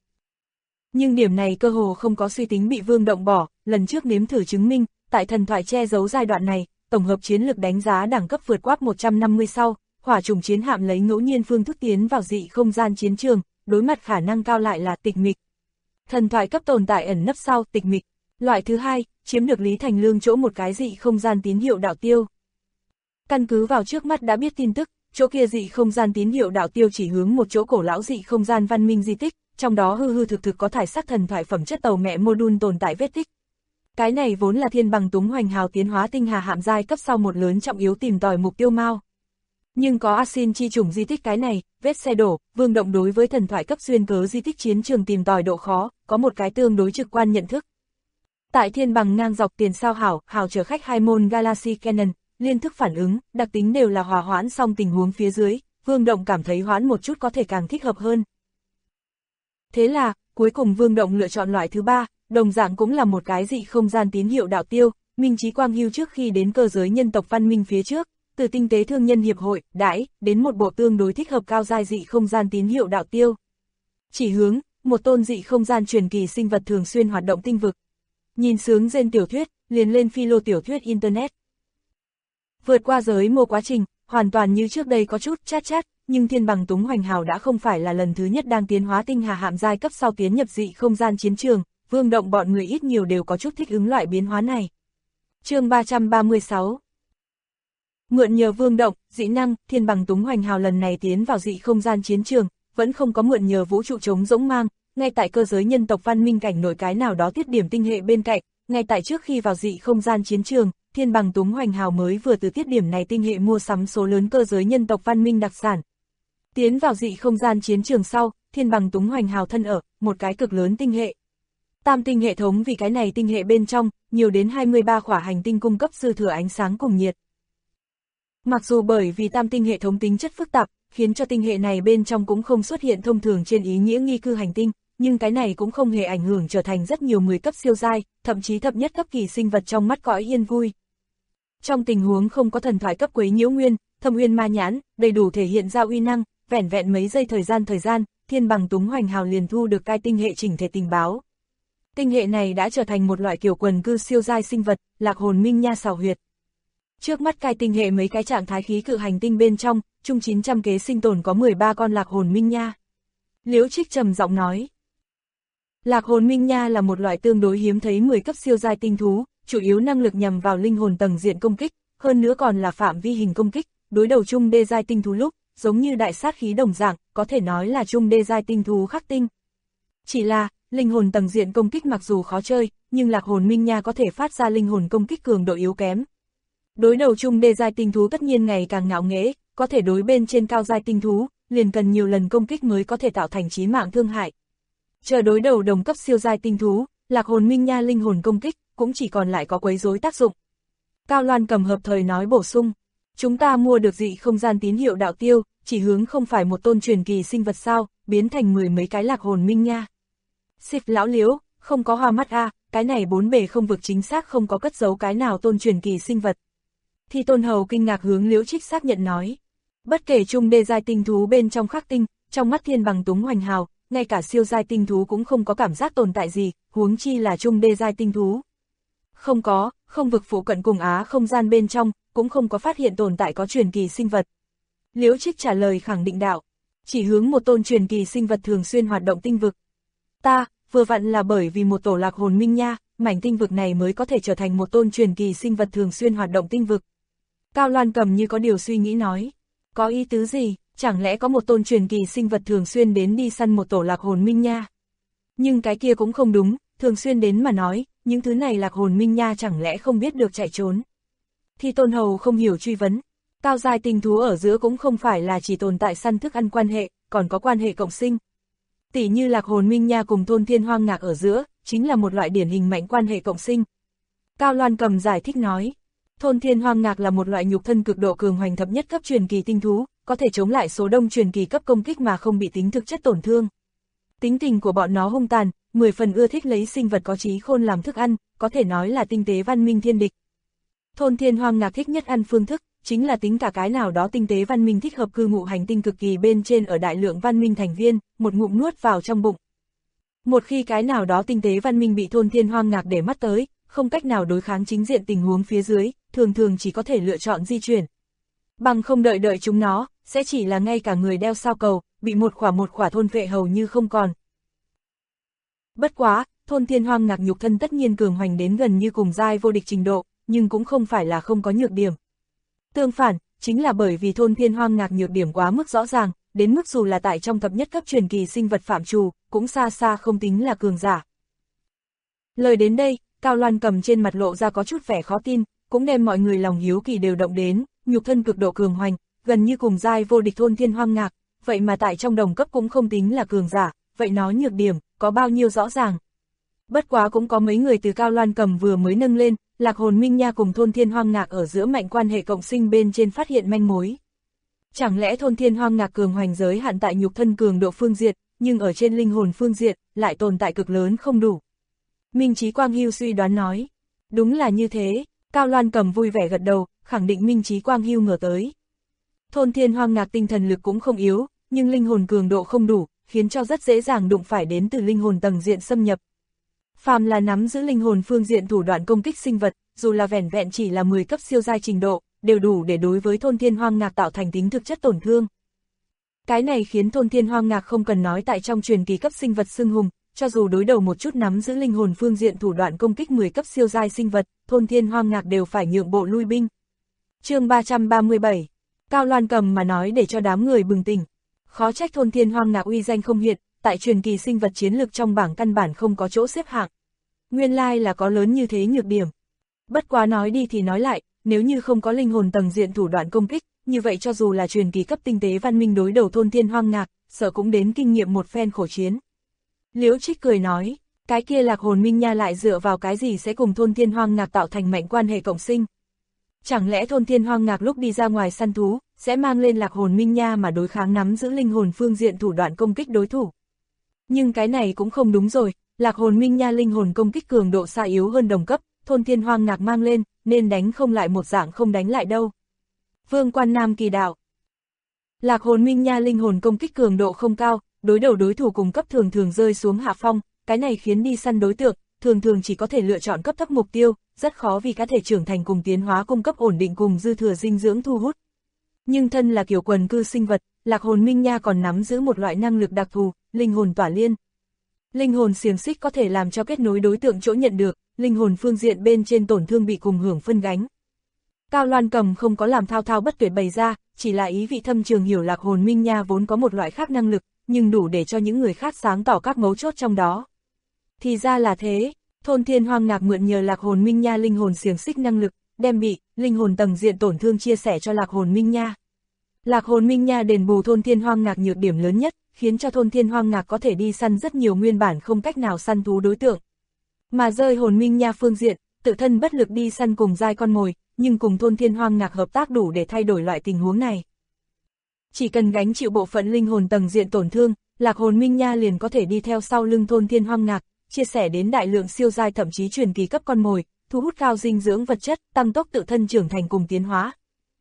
Nhưng điểm này cơ hồ không có suy tính bị Vương Động bỏ, lần trước nếm thử chứng minh, tại thần thoại che giấu giai đoạn này, tổng hợp chiến lược đánh giá đẳng cấp vượt qua 150 sau, hỏa chủng chiến hạm lấy ngẫu nhiên phương thức tiến vào dị không gian chiến trường, đối mặt khả năng cao lại là tịch mịch. Thần thoại cấp tồn tại ẩn nấp sau tịch mịch. Loại thứ hai, chiếm được Lý Thành Lương chỗ một cái dị không gian tín hiệu đạo tiêu. Căn cứ vào trước mắt đã biết tin tức, chỗ kia dị không gian tín hiệu đạo tiêu chỉ hướng một chỗ cổ lão dị không gian văn minh di tích, trong đó hư thực có thải sắc thần thoại phẩm chất tàu mẹ module tồn tại vết tích. Cái này vốn là thiên bằng túng hoành hào tiến hóa tinh hà hạm giai cấp sau một lớn trọng yếu tìm tòi mục tiêu mao. Nhưng có Asin chi chủng di tích cái này, vết xe đổ, Vương Động đối với thần thoại cấp duyên cớ di tích chiến trường tìm tòi độ khó, có một cái tương đối trực quan nhận thức. Tại thiên bằng ngang dọc tiền sao hào chở khách 2 môn Galaxy Cannon, liên thức phản ứng, đặc tính đều là hòa hoãn song tình huống phía dưới, Vương Động cảm thấy hoãn một chút có thể càng thích hợp hơn. Thế là, cuối cùng Vương Động lựa chọn loại thứ 3, đồng dạng cũng là một cái dị không gian tín hiệu đạo tiêu, Minh Chí Quang Hưu trước khi đến cơ giới nhân tộc văn minh phía trước, từ tinh tế thương nhân hiệp hội, đến một bộ tương đối thích hợp cao giai dị không gian tín hiệu đạo tiêu. Chỉ hướng, một tôn dị không gian truyền kỳ sinh vật thường xuyên hoạt động tinh vực. Nhìn sướng gen tiểu thuyết, liền lên philo tiểu thuyết Internet. Vượt qua giới mô quá trình, hoàn toàn như trước đây có chút chát, nhưng thiên bằng túng hoành hào đã không phải là lần thứ nhất đang tiến hóa tinh hà hạm giai cấp sau tiến nhập dị không gian chiến trường, Vương Động bọn người ít nhiều đều có chút thích ứng loại biến hóa này. Chương 336. Mượn nhờ Vương Động, dĩ năng, thiên bằng túng hoành hào lần này tiến vào dị không gian chiến trường, vẫn không có mượn nhờ vũ trụ trống rỗng mang, ngay tại cơ giới nhân tộc văn minh cảnh nội cái nào đó tiết điểm tinh hệ bên cạnh, ngay tại trước khi vào dị không gian chiến trường, Thiên Bằng Túng Hoành Hào mới vừa từ tiết điểm này tinh hệ mua sắm số lớn cơ giới nhân tộc văn minh đặc sản. Tiến vào dị không gian chiến trường sau, Thiên Bằng Túng Hoành Hào thân ở một cái cực lớn tinh hệ. Tam tinh hệ thống vì cái này tinh hệ bên trong, nhiều đến 23 khỏa hành tinh cung cấp dư thừa ánh sáng cùng nhiệt. Mặc dù bởi vì tam tinh hệ thống tính chất phức tạp, khiến cho tinh hệ này bên trong cũng không xuất hiện thông thường trên ý nghĩa nghi cư hành tinh, nhưng cái này cũng không hề ảnh hưởng trở thành rất nhiều 10 cấp siêu giai, thậm chí thập nhất cấp kỳ sinh vật trong mắt cõi yên vui. Trong tình huống không có thần thoại cấp quấy nhiễu nguyên, thâm uyên ma nhãn, đầy đủ thể hiện ra uy năng, vẻn vẹn mấy giây thời gian, Thiên Bằng Túng Hoành Hào liền thu được cái tinh hệ chỉnh thể tình báo. Tinh hệ này đã trở thành một loại kiểu quần cư siêu giai sinh vật, Lạc Hồn Minh Nha xào huyệt. Trước mắt cái tinh hệ mấy cái trạng thái khí cự hành tinh bên trong, chung 900 kế sinh tồn có 13 con Lạc Hồn Minh Nha. Liễu Trích trầm giọng nói. Lạc Hồn Minh Nha là một loại tương đối hiếm thấy 10 cấp siêu giai tinh thú, chủ yếu năng lực nhằm vào linh hồn tầng diện công kích, hơn nữa còn là phạm vi hình công kích, đối đầu chung đê giai tinh thú lúc, giống như đại sát khí đồng dạng, có thể nói là chung đê giai tinh thú khắc tinh. Chỉ là, linh hồn tầng diện công kích mặc dù khó chơi, nhưng Lạc Hồn Minh Nha có thể phát ra linh hồn công kích cường độ yếu kém. Đối đầu chung đê giai tinh thú tất nhiên ngày càng ngạo nghễ, có thể đối bên trên cao giai tinh thú, liền cần nhiều lần công kích mới có thể tạo thành chí mạng thương hại. Chờ đối đầu đồng cấp siêu giai tinh thú, Lạc Hồn Minh Nha linh hồn công kích, cũng chỉ còn lại có quấy rối tác dụng. Cao Loan Cầm hợp thời nói bổ sung, chúng ta mua được dị không gian tín hiệu đạo tiêu, chỉ hướng không phải một tôn truyền kỳ sinh vật sao, biến thành 10 mấy cái Lạc Hồn Minh Nha. Xịp lão Liễu, không có hoa mắt a, cái này bốn bề không vực chính xác không có cất giấu cái nào tôn truyền kỳ sinh vật. Thì Tôn Hầu kinh ngạc hướng Liễu Trích xác nhận nói, bất kể chung đê giai tinh thú bên trong khắc tinh, trong mắt Thiên Bằng Túng Hoành Hào, ngay cả siêu giai tinh thú cũng không có cảm giác tồn tại gì, huống chi là chung đê giai tinh thú. Không có, không vực phụ cận cùng Á không gian bên trong, cũng không có phát hiện tồn tại có truyền kỳ sinh vật. Liễu Trích trả lời khẳng định đạo, chỉ hướng một tôn truyền kỳ sinh vật thường xuyên hoạt động tinh vực. Ta, vừa vặn là bởi vì một tổ Lạc Hồn Minh Nha, mảnh tinh vực này mới có thể trở thành một tôn truyền kỳ sinh vật thường xuyên hoạt động tinh vực. Cao Loan Cầm như có điều suy nghĩ nói, có ý tứ gì, chẳng lẽ có một tôn truyền kỳ sinh vật thường xuyên đến đi săn một tổ Lạc Hồn Minh Nha? Nhưng cái kia cũng không đúng, thường xuyên đến mà nói, những thứ này Lạc Hồn Minh Nha chẳng lẽ không biết được chạy trốn? Thì Tôn Hầu không hiểu truy vấn, cao giai tinh thú ở giữa cũng không phải là chỉ tồn tại săn thức ăn quan hệ, còn có quan hệ cộng sinh. Tỷ như Lạc Hồn Minh Nha cùng Thôn Thiên Hoang Ngạc ở giữa, chính là một loại điển hình mạnh quan hệ cộng sinh. Cao Loan Cầm giải thích nói, Thôn Thiên Hoang Ngạc là một loại nhục thân cực độ cường hoành thập nhất cấp truyền kỳ tinh thú, có thể chống lại số đông truyền kỳ cấp công kích mà không bị tính thực chất tổn thương. Tính tình của bọn nó hung tàn, 10 phần ưa thích lấy sinh vật có trí khôn làm thức ăn, có thể nói là tinh tế văn minh thiên địch. Thôn Thiên Hoang Ngạc thích nhất ăn phương thức, chính là tính cả cái nào đó tinh tế văn minh thích hợp cư ngụ hành tinh cực kỳ bên trên ở đại lượng văn minh thành viên, một ngụm nuốt vào trong bụng. Một khi cái nào đó tinh tế văn minh bị Thôn Thiên Hoang Ngạc để mắt tới, không cách nào đối kháng chính diện tình huống phía dưới, thường thường chỉ có thể lựa chọn di chuyển. Bằng không đợi chúng nó, sẽ chỉ là ngay cả người đeo sao cầu, bị một khỏa thôn vệ hầu như không còn. Bất quá, Thôn Thiên Hoang Ngạc nhục thân tất nhiên cường hoành đến gần như cùng giai vô địch trình độ, nhưng cũng không phải là không có nhược điểm. Tương phản, chính là bởi vì Thôn Thiên Hoang Ngạc nhược điểm quá mức rõ ràng, đến mức dù là tại trong thập nhất cấp truyền kỳ sinh vật phạm trù, cũng xa xa không tính là cường giả. Lời đến đây, Cao Loan Cầm trên mặt lộ ra có chút vẻ khó tin, cũng đem mọi người lòng hiếu kỳ đều động đến, nhục thân cực độ cường hoành, gần như cùng giai vô địch Thôn Thiên Hoang Ngạc, vậy mà tại trong đồng cấp cũng không tính là cường giả, vậy nó nhược điểm, có bao nhiêu rõ ràng. Bất quá cũng có mấy người từ Cao Loan Cầm vừa mới nâng lên, Lạc Hồn Minh Nha cùng Thôn Thiên Hoang Ngạc ở giữa mạnh quan hệ cộng sinh bên trên phát hiện manh mối. Chẳng lẽ Thôn Thiên Hoang Ngạc cường hoành giới hạn tại nhục thân cường độ phương diện, nhưng ở trên linh hồn phương diện, lại tồn tại cực lớn không đủ. Minh Chí Quang Hưu suy đoán nói, đúng là như thế, Cao Loan Cầm vui vẻ gật đầu, khẳng định Minh Chí Quang Hưu ngờ tới. Thôn Thiên Hoang Ngạc tinh thần lực cũng không yếu, nhưng linh hồn cường độ không đủ, khiến cho rất dễ dàng đụng phải đến từ linh hồn tầng diện xâm nhập. Phàm là nắm giữ linh hồn phương diện thủ đoạn công kích sinh vật, dù là vẻn vẹn chỉ là 10 cấp siêu giai trình độ, đều đủ để đối với Thôn Thiên Hoang Ngạc tạo thành tính thực chất tổn thương. Cái này khiến Thôn Thiên Hoang Ngạc không cần nói tại trong truyền kỳ cấp sinh vật xưng hùng, cho dù đối đầu một chút nắm giữ linh hồn phương diện thủ đoạn công kích 10 cấp siêu giai sinh vật, Thôn Thiên Hoang Ngạc đều phải nhượng bộ lui binh. Chương 337. Cao Loan Cầm mà nói để cho đám người bừng tỉnh. Khó trách Thôn Thiên Hoang Ngạc uy danh không hiện, tại truyền kỳ sinh vật chiến lực trong bảng căn bản không có chỗ xếp hạng. Nguyên lai là có lớn như thế nhược điểm. Bất quá nói đi thì nói lại, nếu như không có linh hồn tầng diện thủ đoạn công kích, như vậy cho dù là truyền kỳ cấp tinh tế văn minh đối đầu thôn thiên hoang ngạc, sợ cũng đến kinh nghiệm một phen khổ chiến. Liễu Trích cười nói, cái kia Lạc Hồn Minh Nha lại dựa vào cái gì sẽ cùng thôn thiên hoang ngạc tạo thành mạnh quan hệ cộng sinh? Chẳng lẽ thôn thiên hoang ngạc lúc đi ra ngoài săn thú, sẽ mang lên Lạc Hồn Minh Nha mà đối kháng nắm giữ linh hồn phương diện thủ đoạn công kích đối thủ? Nhưng cái này cũng không đúng rồi, Lạc Hồn Minh Nha linh hồn công kích cường độ xa yếu hơn đồng cấp, thôn thiên hoang ngạc mang lên, nên đánh không lại một dạng không đánh lại đâu. Vương Quan Nam kỳ đạo. Lạc Hồn Minh Nha linh hồn công kích cường độ không cao, đối đầu đối thủ cùng cấp thường thường rơi xuống hạ phong, cái này khiến đi săn đối tượng, thường thường chỉ có thể lựa chọn cấp thấp mục tiêu, rất khó vì cá thể trưởng thành cùng tiến hóa cung cấp ổn định cùng dư thừa dinh dưỡng thu hút. Nhưng thân là kiểu quần cư sinh vật, Lạc Hồn Minh Nha còn nắm giữ một loại năng lực đặc thù, linh hồn tỏa liên. Linh hồn xiềng xích có thể làm cho kết nối đối tượng chỗ nhận được, linh hồn phương diện bên trên tổn thương bị cùng hưởng phân gánh. Cao Loan Cầm không có làm thao thao bất tuyệt bày ra, chỉ là ý vị thâm trường hiểu Lạc Hồn Minh Nha vốn có một loại khác năng lực, nhưng đủ để cho những người khác sáng tỏ các mấu chốt trong đó. Thì ra là thế, thôn thiên hoang ngạc mượn nhờ Lạc Hồn Minh Nha linh hồn xiềng xích năng lực, đem bị linh hồn tầng diện tổn thương chia sẻ cho Lạc Hồn Minh Nha. Lạc Hồn Minh Nha đền bù thôn thiên hoang ngạc nhược điểm lớn nhất, khiến cho thôn thiên hoang ngạc có thể đi săn rất nhiều nguyên bản không cách nào săn thú đối tượng. Mà rơi hồn Minh Nha phương diện, tự thân bất lực đi săn cùng giai con mồi, nhưng cùng thôn thiên hoang ngạc hợp tác đủ để thay đổi loại tình huống này. Chỉ cần gánh chịu bộ phận linh hồn tầng diện tổn thương, Lạc Hồn Minh Nha liền có thể đi theo sau lưng thôn thiên hoang ngạc, chia sẻ đến đại lượng siêu giai thậm chí truyền kỳ cấp con mồi, thu hút cao dinh dưỡng vật chất, tăng tốc tự thân trưởng thành cùng tiến hóa.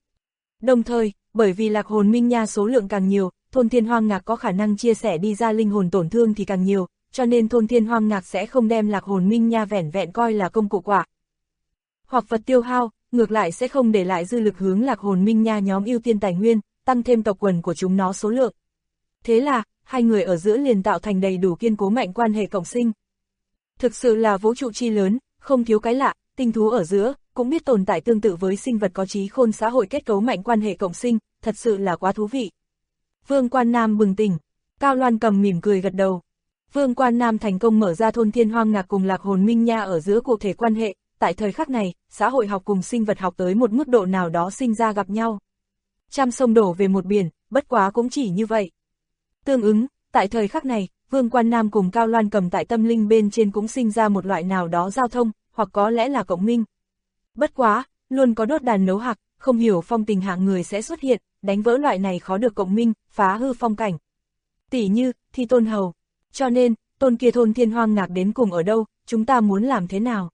Đồng thời, bởi vì Lạc Hồn Minh Nha số lượng càng nhiều, thôn thiên hoang ngạc có khả năng chia sẻ đi ra linh hồn tổn thương thì càng nhiều, cho nên thôn thiên hoang ngạc sẽ không đem Lạc Hồn Minh Nha vẻn vẹn coi là công cụ quả hoặc vật tiêu hao, ngược lại sẽ không để lại dư lực hướng Lạc Hồn Minh Nha nhóm ưu tiên tài nguyên, tăng thêm tộc quần của chúng nó số lượng. Thế là, hai người ở giữa liền tạo thành đầy đủ kiên cố mạnh quan hệ cộng sinh. Thực sự là vũ trụ chi lớn, không thiếu cái lạ, tinh thú ở giữa, cũng biết tồn tại tương tự với sinh vật có trí khôn xã hội kết cấu mạnh quan hệ cộng sinh, thật sự là quá thú vị. Vương Quan Nam bừng tỉnh, Cao Loan Cầm mỉm cười gật đầu. Vương Quan Nam thành công mở ra thôn thiên hoang ngạc cùng Lạc Hồn Minh Nha ở giữa cụ thể quan hệ, tại thời khắc này, xã hội học cùng sinh vật học tới một mức độ nào đó sinh ra gặp nhau. Trăm sông đổ về một biển, bất quá cũng chỉ như vậy. Tương ứng, tại thời khắc này, Vương Quan Nam cùng Cao Loan Cầm tại tâm linh bên trên cũng sinh ra một loại nào đó giao thông, hoặc có lẽ là cộng minh. Bất quá, luôn có đốt đàn nấu hạc, không hiểu phong tình hạng người sẽ xuất hiện, đánh vỡ loại này khó được cộng minh, phá hư phong cảnh. Tỷ như, Thi Tôn Hầu. Cho nên, tôn kia thôn thiên hoang ngạc đến cùng ở đâu, chúng ta muốn làm thế nào?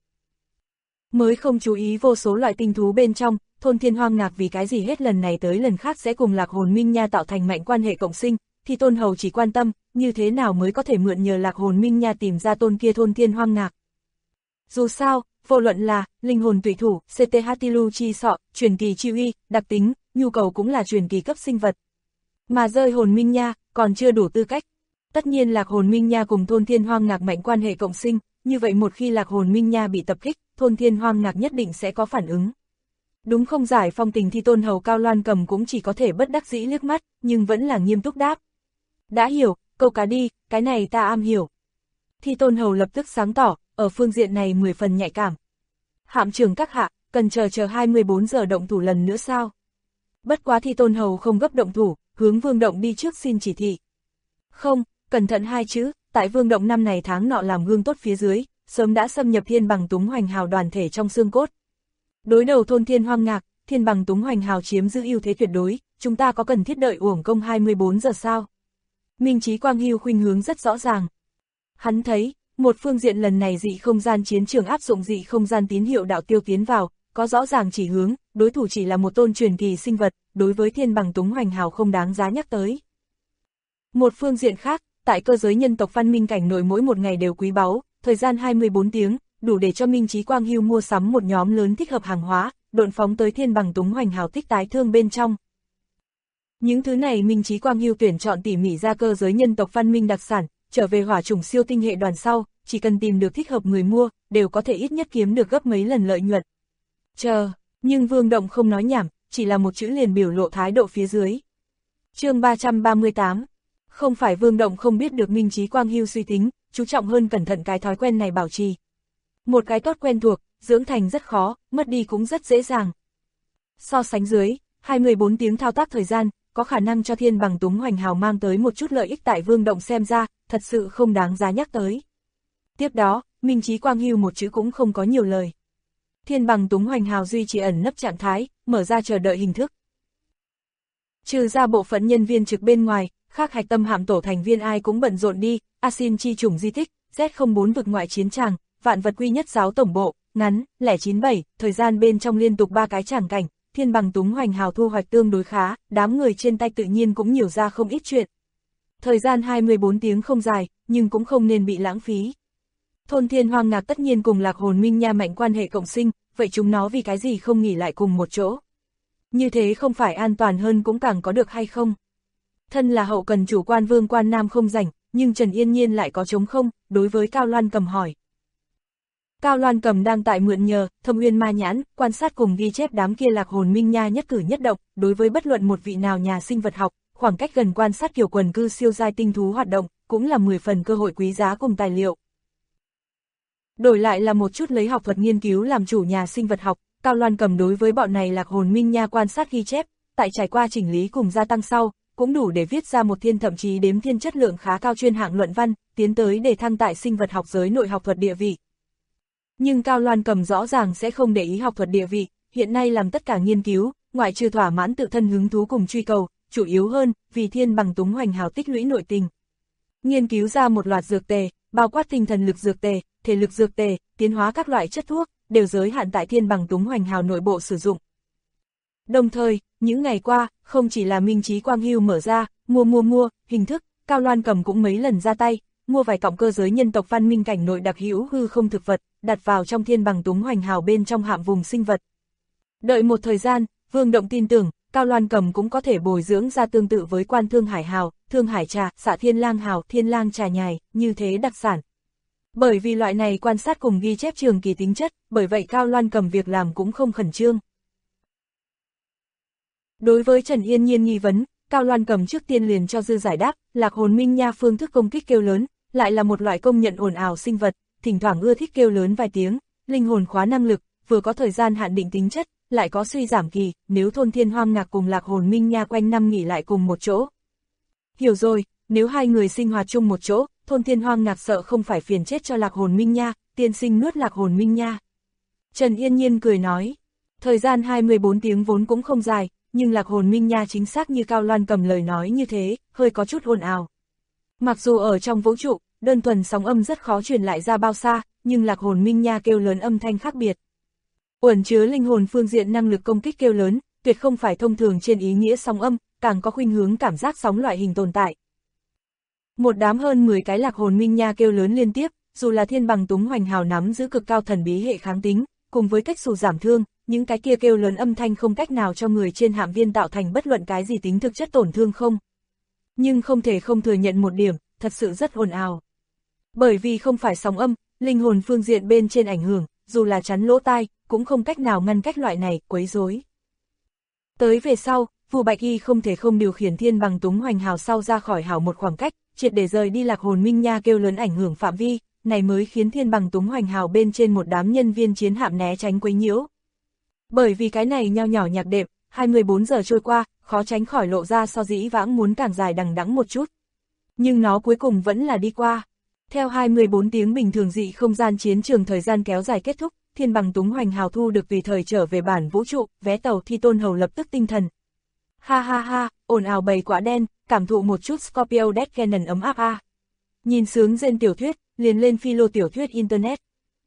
Mới không chú ý vô số loại tinh thú bên trong, thôn thiên hoang ngạc vì cái gì hết lần này tới lần khác sẽ cùng Lạc Hồn Minh Nha tạo thành mạnh quan hệ cộng sinh, thì Tôn Hầu chỉ quan tâm, như thế nào mới có thể mượn nhờ Lạc Hồn Minh Nha tìm ra tôn kia thôn thiên hoang ngạc. Dù sao, vô luận là, linh hồn tùy thủ, CTH Tilu chi sọ, truyền kỳ chi uy, đặc tính, nhu cầu cũng là truyền kỳ cấp sinh vật. Mà rơi hồn Minh Nha, còn chưa đủ tư cách. Tất nhiên Lạc Hồn Minh Nha cùng thôn thiên hoang ngạc mạnh quan hệ cộng sinh, như vậy một khi Lạc Hồn Minh Nha bị tập kích, thôn thiên hoang ngạc nhất định sẽ có phản ứng. Đúng không? Giải phong tình Thi Tôn Hầu Cao Loan Cầm cũng chỉ có thể bất đắc dĩ liếc mắt, nhưng vẫn là nghiêm túc đáp. Đã hiểu, câu cá đi, cái này ta am hiểu. Thi Tôn Hầu lập tức sáng tỏ, ở phương diện này 10 phần nhạy cảm. Hạm trưởng các hạ, cần chờ 24 giờ động thủ lần nữa sao? Bất quá Thi Tôn Hầu không gấp động thủ, hướng Vương Động đi trước xin chỉ thị. Không, cẩn thận hai chữ, tại Vương Động năm này tháng nọ làm gương tốt phía dưới, sớm đã xâm nhập Thiên Bằng Túng Hoành Hào đoàn thể trong xương cốt. Đối đầu thôn thiên hoang ngạc, Thiên Bằng Túng Hoành Hào chiếm giữ ưu thế tuyệt đối, chúng ta có cần thiết đợi uổng công 24 giờ sao? Minh Chí Quang Hưu khuynh hướng rất rõ ràng. Hắn thấy, một phương diện lần này dị không gian chiến trường áp dụng dị không gian tín hiệu đạo tiêu tiến vào, có rõ ràng chỉ hướng, đối thủ chỉ là một tôn truyền kỳ sinh vật, đối với Thiên Bằng Túng Hoành Hào không đáng giá nhắc tới. Một phương diện khác, tại cơ giới nhân tộc văn minh cảnh nội mỗi một ngày đều quý báu, thời gian 24 tiếng, đủ để cho Minh Chí Quang Hưu mua sắm một nhóm lớn thích hợp hàng hóa, độn phóng tới Thiên Bằng Túng Hoành Hào tích tái thương bên trong. Những thứ này Minh Chí Quang Hưu tuyển chọn tỉ mỉ ra cơ giới nhân tộc văn minh đặc sản, trở về hỏa chủng siêu tinh hệ đoàn sau, chỉ cần tìm được thích hợp người mua, đều có thể ít nhất kiếm được gấp mấy lần lợi nhuận. Nhưng Vương Động không nói nhảm, chỉ là một chữ liền biểu lộ thái độ phía dưới. Chương 338. Không phải Vương Động không biết được Minh Chí Quang Hưu suy tính, chú trọng hơn cẩn thận cái thói quen này bảo trì. Một cái tốt quen thuộc, dưỡng thành rất khó, mất đi cũng rất dễ dàng. So sánh dưới, 24 tiếng thao tác thời gian, có khả năng cho Thiên Bằng Túng Hoành Hào mang tới một chút lợi ích tại Vương Động xem ra, thật sự không đáng giá nhắc tới. Tiếp đó, Minh Chí Quang Hưu một chữ cũng không có nhiều lời. Thiên Bằng Túng Hoành Hào duy trì ẩn nấp trạng thái, mở ra chờ đợi hình thức. Trừ ra bộ phận nhân viên trực bên ngoài, khác hạch tâm hạm tổ thành viên ai cũng bận rộn đi, Asin chi chủng di tích, Z04 vực ngoại chiến tràng, vạn vật quy nhất giáo tổng bộ, ngắn, lẻ 97, thời gian bên trong liên tục 3 cái tràng cảnh, Thiên Bằng Túng Hoành Hào thu hoạch tương đối khá, đám người trên tay tự nhiên cũng nhiều ra không ít chuyện. Thời gian 24 tiếng không dài, nhưng cũng không nên bị lãng phí. Thôn Thiên Hoang Ngạc tất nhiên cùng Lạc Hồn Minh Nha mạnh quan hệ cộng sinh, vậy chúng nó vì cái gì không nghỉ lại cùng một chỗ? Như thế không phải an toàn hơn cũng càng có được hay không? Thân là hậu cần chủ quan Vương Quan Nam không rảnh, nhưng Trần Yên Nhiên lại có trống không, đối với Cao Loan Cầm hỏi. Cao Loan Cầm đang tại mượn nhờ, Thâm Uyên Ma Nhãn, quan sát cùng ghi chép đám kia Lạc Hồn Minh Nha nhất cử nhất động, đối với bất luận một vị nào nhà sinh vật học, khoảng cách gần quan sát kiểu quần cư siêu giai tinh thú hoạt động, cũng là 10 phần cơ hội quý giá cùng tài liệu. Đổi lại là một chút lấy học thuật nghiên cứu làm chủ nhà sinh vật học, Cao Loan Cầm đối với bọn này Lạc Hồn Minh Nha quan sát ghi chép, tại trải qua chỉnh lý cùng gia tăng sau, cũng đủ để viết ra một thiên thậm chí đếm thiên chất lượng khá cao chuyên hạng luận văn, tiến tới để thăng tại sinh vật học giới nội học thuật địa vị. Nhưng Cao Loan Cầm rõ ràng sẽ không để ý học thuật địa vị, hiện nay làm tất cả nghiên cứu, ngoại trừ thỏa mãn tự thân hứng thú cùng truy cầu, chủ yếu hơn, vì Thiên Bằng Túng Hoành Hào tích lũy nội tình. Nghiên cứu ra một loạt dược tề, bao quát tinh thần lực dược tề, thể lực dược tề, tiến hóa các loại chất thuốc, đều giới hạn tại Thiên Bằng Túng Hoành Hào nội bộ sử dụng. Đồng thời, những ngày qua, không chỉ là Minh Chí Quang Hưu mở ra, mua, hình thức, Cao Loan Cầm cũng mấy lần ra tay, mua vài cọng cơ giới nhân tộc văn minh cảnh nội đặc hữu hư không thực vật, đặt vào trong Thiên Bằng Túng Hoành Hào bên trong hạm vùng sinh vật. Đợi một thời gian, Vương Động tin tưởng, Cao Loan Cầm cũng có thể bồi dưỡng ra tương tự với Quan Thương Hải Hào, Thương Hải Trà, Xạ Thiên Lang Hào, Thiên Lang Trà Nhài, như thế đặc sản. Bởi vì loại này quan sát cùng ghi chép trường kỳ tính chất, bởi vậy Cao Loan Cầm việc làm cũng không khẩn trương. Đối với Trần Yên Nhiên nghi vấn, Cao Loan Cầm trước tiên liền cho dư giải đáp, Lạc Hồn Minh Nha phương thức công kích kêu lớn, lại là một loại công nhận ồn ào sinh vật, thỉnh thoảng ưa thích kêu lớn vài tiếng, linh hồn khóa năng lực, vừa có thời gian hạn định tính chất, lại có suy giảm kỳ, nếu Thôn Thiên Hoang Ngạc cùng Lạc Hồn Minh Nha quanh năm nghỉ lại cùng một chỗ. Hiểu rồi, nếu hai người sinh hoạt chung một chỗ, Thôn Thiên Hoang Ngạc sợ không phải phiền chết cho Lạc Hồn Minh Nha, tiên sinh nuốt Lạc Hồn Minh Nha. Trần Yên Nhiên cười nói, thời gian 24 tiếng vốn cũng không dài, nhưng Lạc Hồn Minh Nha chính xác như Cao Loan Cầm lời nói như thế, hơi có chút ồn ào. Mặc dù ở trong vũ trụ, đơn thuần sóng âm rất khó truyền lại ra bao xa, nhưng Lạc Hồn Minh Nha kêu lớn âm thanh khác biệt. Uẩn chứa linh hồn phương diện năng lực công kích kêu lớn, tuyệt không phải thông thường trên ý nghĩa sóng âm, càng có khuynh hướng cảm giác sóng loại hình tồn tại. Một đám hơn 10 cái Lạc Hồn Minh Nha kêu lớn liên tiếp, dù là Thiên Bằng Túng Hoành Hào nắm giữ cực cao thần bí hệ kháng tính, cùng với cách xù giảm thương, những cái kia kêu lớn âm thanh không cách nào cho người trên hạm viên tạo thành bất luận cái gì tính thực chất tổn thương không. Nhưng không thể không thừa nhận một điểm, thật sự rất ồn ào. Bởi vì không phải sóng âm, linh hồn phương diện bên trên ảnh hưởng, dù là chắn lỗ tai, cũng không cách nào ngăn cách loại này, quấy rối. Tới về sau, Vu Bạch Y không thể không điều khiển Thiên Bằng Túng Hoành Hào sau ra khỏi hào một khoảng cách, triệt để rời đi Lạc Hồn Minh Nha kêu lớn ảnh hưởng phạm vi, này mới khiến Thiên Bằng Túng Hoành Hào bên trên một đám nhân viên chiến hạm né tránh quấy nhiễu. Bởi vì cái này nho nhỏ nhạc đệm, 24 giờ trôi qua, khó tránh khỏi lộ ra so dĩ vãng muốn càng dài đằng đẵng một chút. Nhưng nó cuối cùng vẫn là đi qua. Theo 24 tiếng bình thường dị không gian chiến trường thời gian kéo dài kết thúc, Thiên Bằng Túng Hoành Hào thu được tùy thời trở về bản vũ trụ, vé tàu Thi Tôn Hầu lập tức tinh thần. Ha ha ha, ồn ào bầy quả đen, cảm thụ một chút Scorpio Death Cannon ấm áp a. Nhìn sướng rên tiểu thuyết, liền lên philo tiểu thuyết internet.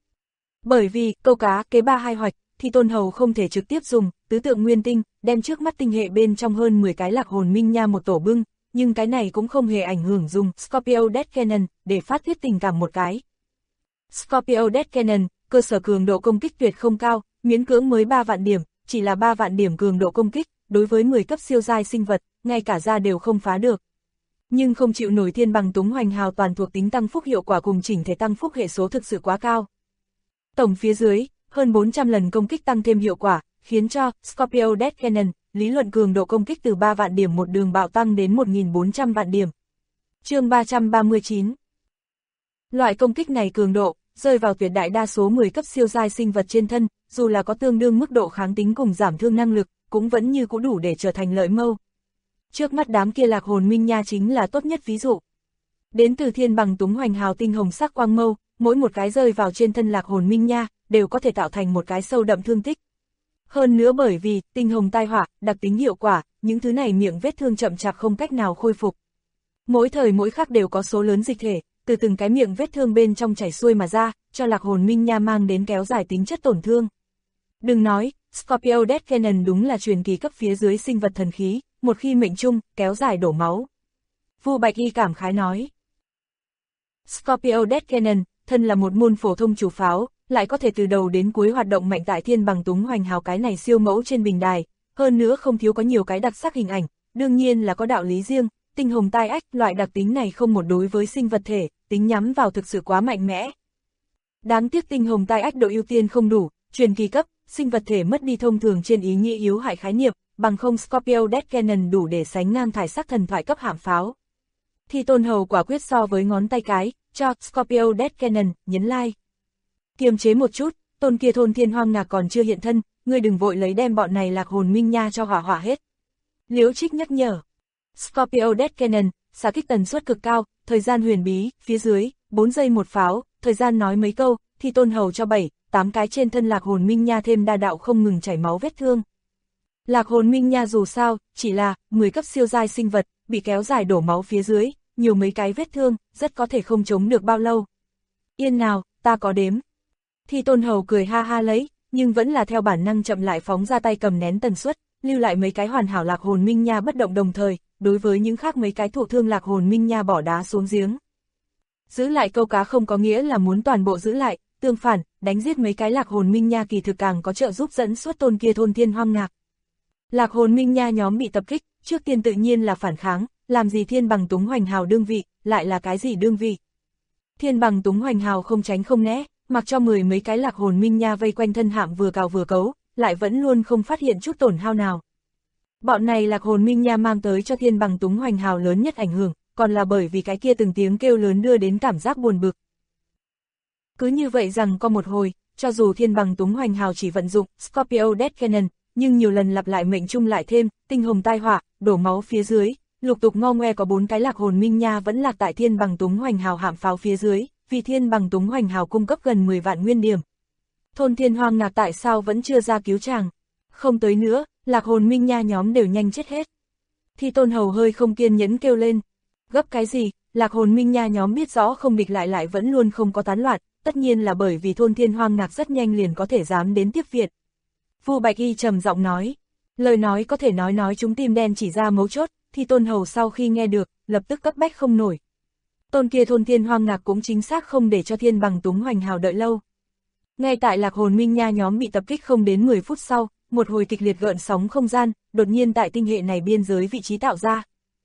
Bởi vì, câu cá, kế ba hai hoạch, Thi Tôn Hầu không thể trực tiếp dùng, tứ tượng nguyên tinh, đem trước mắt tinh hệ bên trong hơn 10 cái Lạc Hồn Minh Nha một tổ bưng, nhưng cái này cũng không hề ảnh hưởng dùng Scorpio Death Cannon, để phát tiết tình cảm một cái. Scorpio Death Cannon, cơ sở cường độ công kích tuyệt không cao, miễn cưỡng mới 3 vạn điểm, chỉ là 3 vạn điểm cường độ công kích, đối với 10 cấp siêu giai sinh vật, ngay cả ra đều không phá được. Nhưng không chịu nổi Thiên Bằng Túng Hoành Hào toàn thuộc tính tăng phúc hiệu quả cùng chỉnh thể tăng phúc hệ số thực sự quá cao. Tổng phía dưới, hơn 400 lần công kích tăng thêm hiệu quả, khiến cho Scorpio Death Cannon, lý luận cường độ công kích từ 3 vạn điểm một đường bạo tăng đến 1.400 vạn điểm. Chương 339. Loại công kích này cường độ, rơi vào tuyệt đại đa số 10 cấp siêu giai sinh vật trên thân, dù là có tương đương mức độ kháng tính cùng giảm thương năng lực, cũng vẫn như cũ đủ để trở thành lợi mâu. Trước mắt đám kia lạc hồn minh nha chính là tốt nhất ví dụ. Đến từ thiên bằng túng hoành hào tinh hồng sắc quang mâu, mỗi một cái rơi vào trên thân lạc hồn minh nha, đều có thể tạo thành một cái sâu đậm thương tích. Hơn nữa bởi vì, tinh hồng tai họa, đặc tính hiệu quả, những thứ này miệng vết thương chậm chạp không cách nào khôi phục. Mỗi thời mỗi khắc đều có số lớn dịch thể, từ từng cái miệng vết thương bên trong chảy xuôi mà ra, cho lạc hồn minh nha mang đến kéo dài tính chất tổn thương. Đừng nói, Scorpio Death Cannon đúng là truyền kỳ cấp phía dưới sinh vật thần khí, một khi mệnh trung, kéo dài đổ máu. Vu Bạch Y cảm khái nói. Scorpio Death Cannon, thân là một môn phổ thông chủ pháo, lại có thể từ đầu đến cuối hoạt động mạnh tại thiên bằng túng hoành hào cái này siêu mẫu trên bình đài, hơn nữa không thiếu có nhiều cái đặc sắc hình ảnh, đương nhiên là có đạo lý riêng, tinh hồng tai ách loại đặc tính này không một đối với sinh vật thể, tính nhắm vào thực sự quá mạnh mẽ. Đáng tiếc tinh hồng tai ách độ ưu tiên không đủ, truyền kỳ cấp, sinh vật thể mất đi thông thường trên ý nghĩa yếu hại khái niệm, bằng không Scorpio Death Cannon đủ để sánh ngang thải sắc thần thoại cấp hạm pháo. Thì Tôn Hầu quả quyết so với ngón tay cái, cho Scorpio Death Cannon, nhấn like. Kiềm chế một chút, tôn kia thôn thiên hoang ngạc còn chưa hiện thân, ngươi đừng vội lấy đem bọn này lạc hồn minh nha cho hỏa hết. Liễu Trích nhắc nhở. Scorpio Death Cannon, xạ kích tần suất cực cao, thời gian huyền bí, phía dưới, 4 giây một pháo, thời gian nói mấy câu, thì Tôn Hầu cho 7-8 cái trên thân lạc hồn minh nha thêm đa đạo không ngừng chảy máu vết thương. Lạc hồn minh nha dù sao, chỉ là 10 cấp siêu giai sinh vật, bị kéo dài đổ máu phía dưới, nhiều mấy cái vết thương, rất có thể không chống được bao lâu. Yên nào, ta có đếm. Thì Tôn Hầu cười ha ha lấy, nhưng vẫn là theo bản năng chậm lại phóng ra tay cầm nén tần suất, lưu lại mấy cái hoàn hảo lạc hồn minh nha bất động đồng thời, đối với những khác mấy cái thụ thương lạc hồn minh nha bỏ đá xuống giếng. Giữ lại câu cá không có nghĩa là muốn toàn bộ giữ lại, tương phản, đánh giết mấy cái lạc hồn minh nha kỳ thực càng có trợ giúp dẫn xuất tôn kia thôn thiên hoang ngạc. Lạc hồn minh nha nhóm bị tập kích, trước tiên tự nhiên là phản kháng, làm gì thiên bằng túng hoành hào đương vị, lại là cái gì đương vị. Thiên bằng túng hoành hào không tránh không né, mặc cho 10 mấy cái lạc hồn minh nha vây quanh thân hạm vừa cào vừa cấu, lại vẫn luôn không phát hiện chút tổn hao nào. Bọn này lạc hồn minh nha mang tới cho thiên bằng túng hoành hào lớn nhất ảnh hưởng, còn là bởi vì cái kia từng tiếng kêu lớn đưa đến cảm giác buồn bực. Cứ như vậy rằng có một hồi, cho dù thiên bằng túng hoành hào chỉ vận dụng Scorpio Death Cannon, nhưng nhiều lần lặp lại mệnh trung lại thêm, tinh hồng tai họa, đổ máu phía dưới, lục tục ngo ngoe có 4 cái lạc hồn minh nha vẫn lạc tại thiên bằng túng hoành hào hạm pháo phía dưới, vì thiên bằng túng hoành hào cung cấp gần 10 vạn nguyên điểm. Thôn thiên hoang ngạc tại sao vẫn chưa ra cứu chàng? Không tới nữa, lạc hồn minh nha nhóm đều nhanh chết hết. Thì Tôn Hầu hơi không kiên nhẫn kêu lên. Gấp cái gì, lạc hồn minh nha nhóm biết rõ không địch lại vẫn luôn không có tán loạn, tất nhiên là bởi vì thôn thiên hoang ngạc rất nhanh liền có thể dám đến tiếp viện. Vu Bạch Y trầm giọng nói, lời nói có thể nói chúng tim đen chỉ ra mấu chốt, thì Tôn Hầu sau khi nghe được, lập tức cấp bách không nổi. Tôn kia thôn thiên hoang ngạc cũng chính xác không để cho thiên bằng túng hoành hào đợi lâu. Ngay tại lạc hồn minh nha nhóm bị tập kích không đến 10 phút sau, một hồi kịch liệt gợn sóng không gian, đột nhiên tại tinh hệ này biên giới vị trí tạo ra.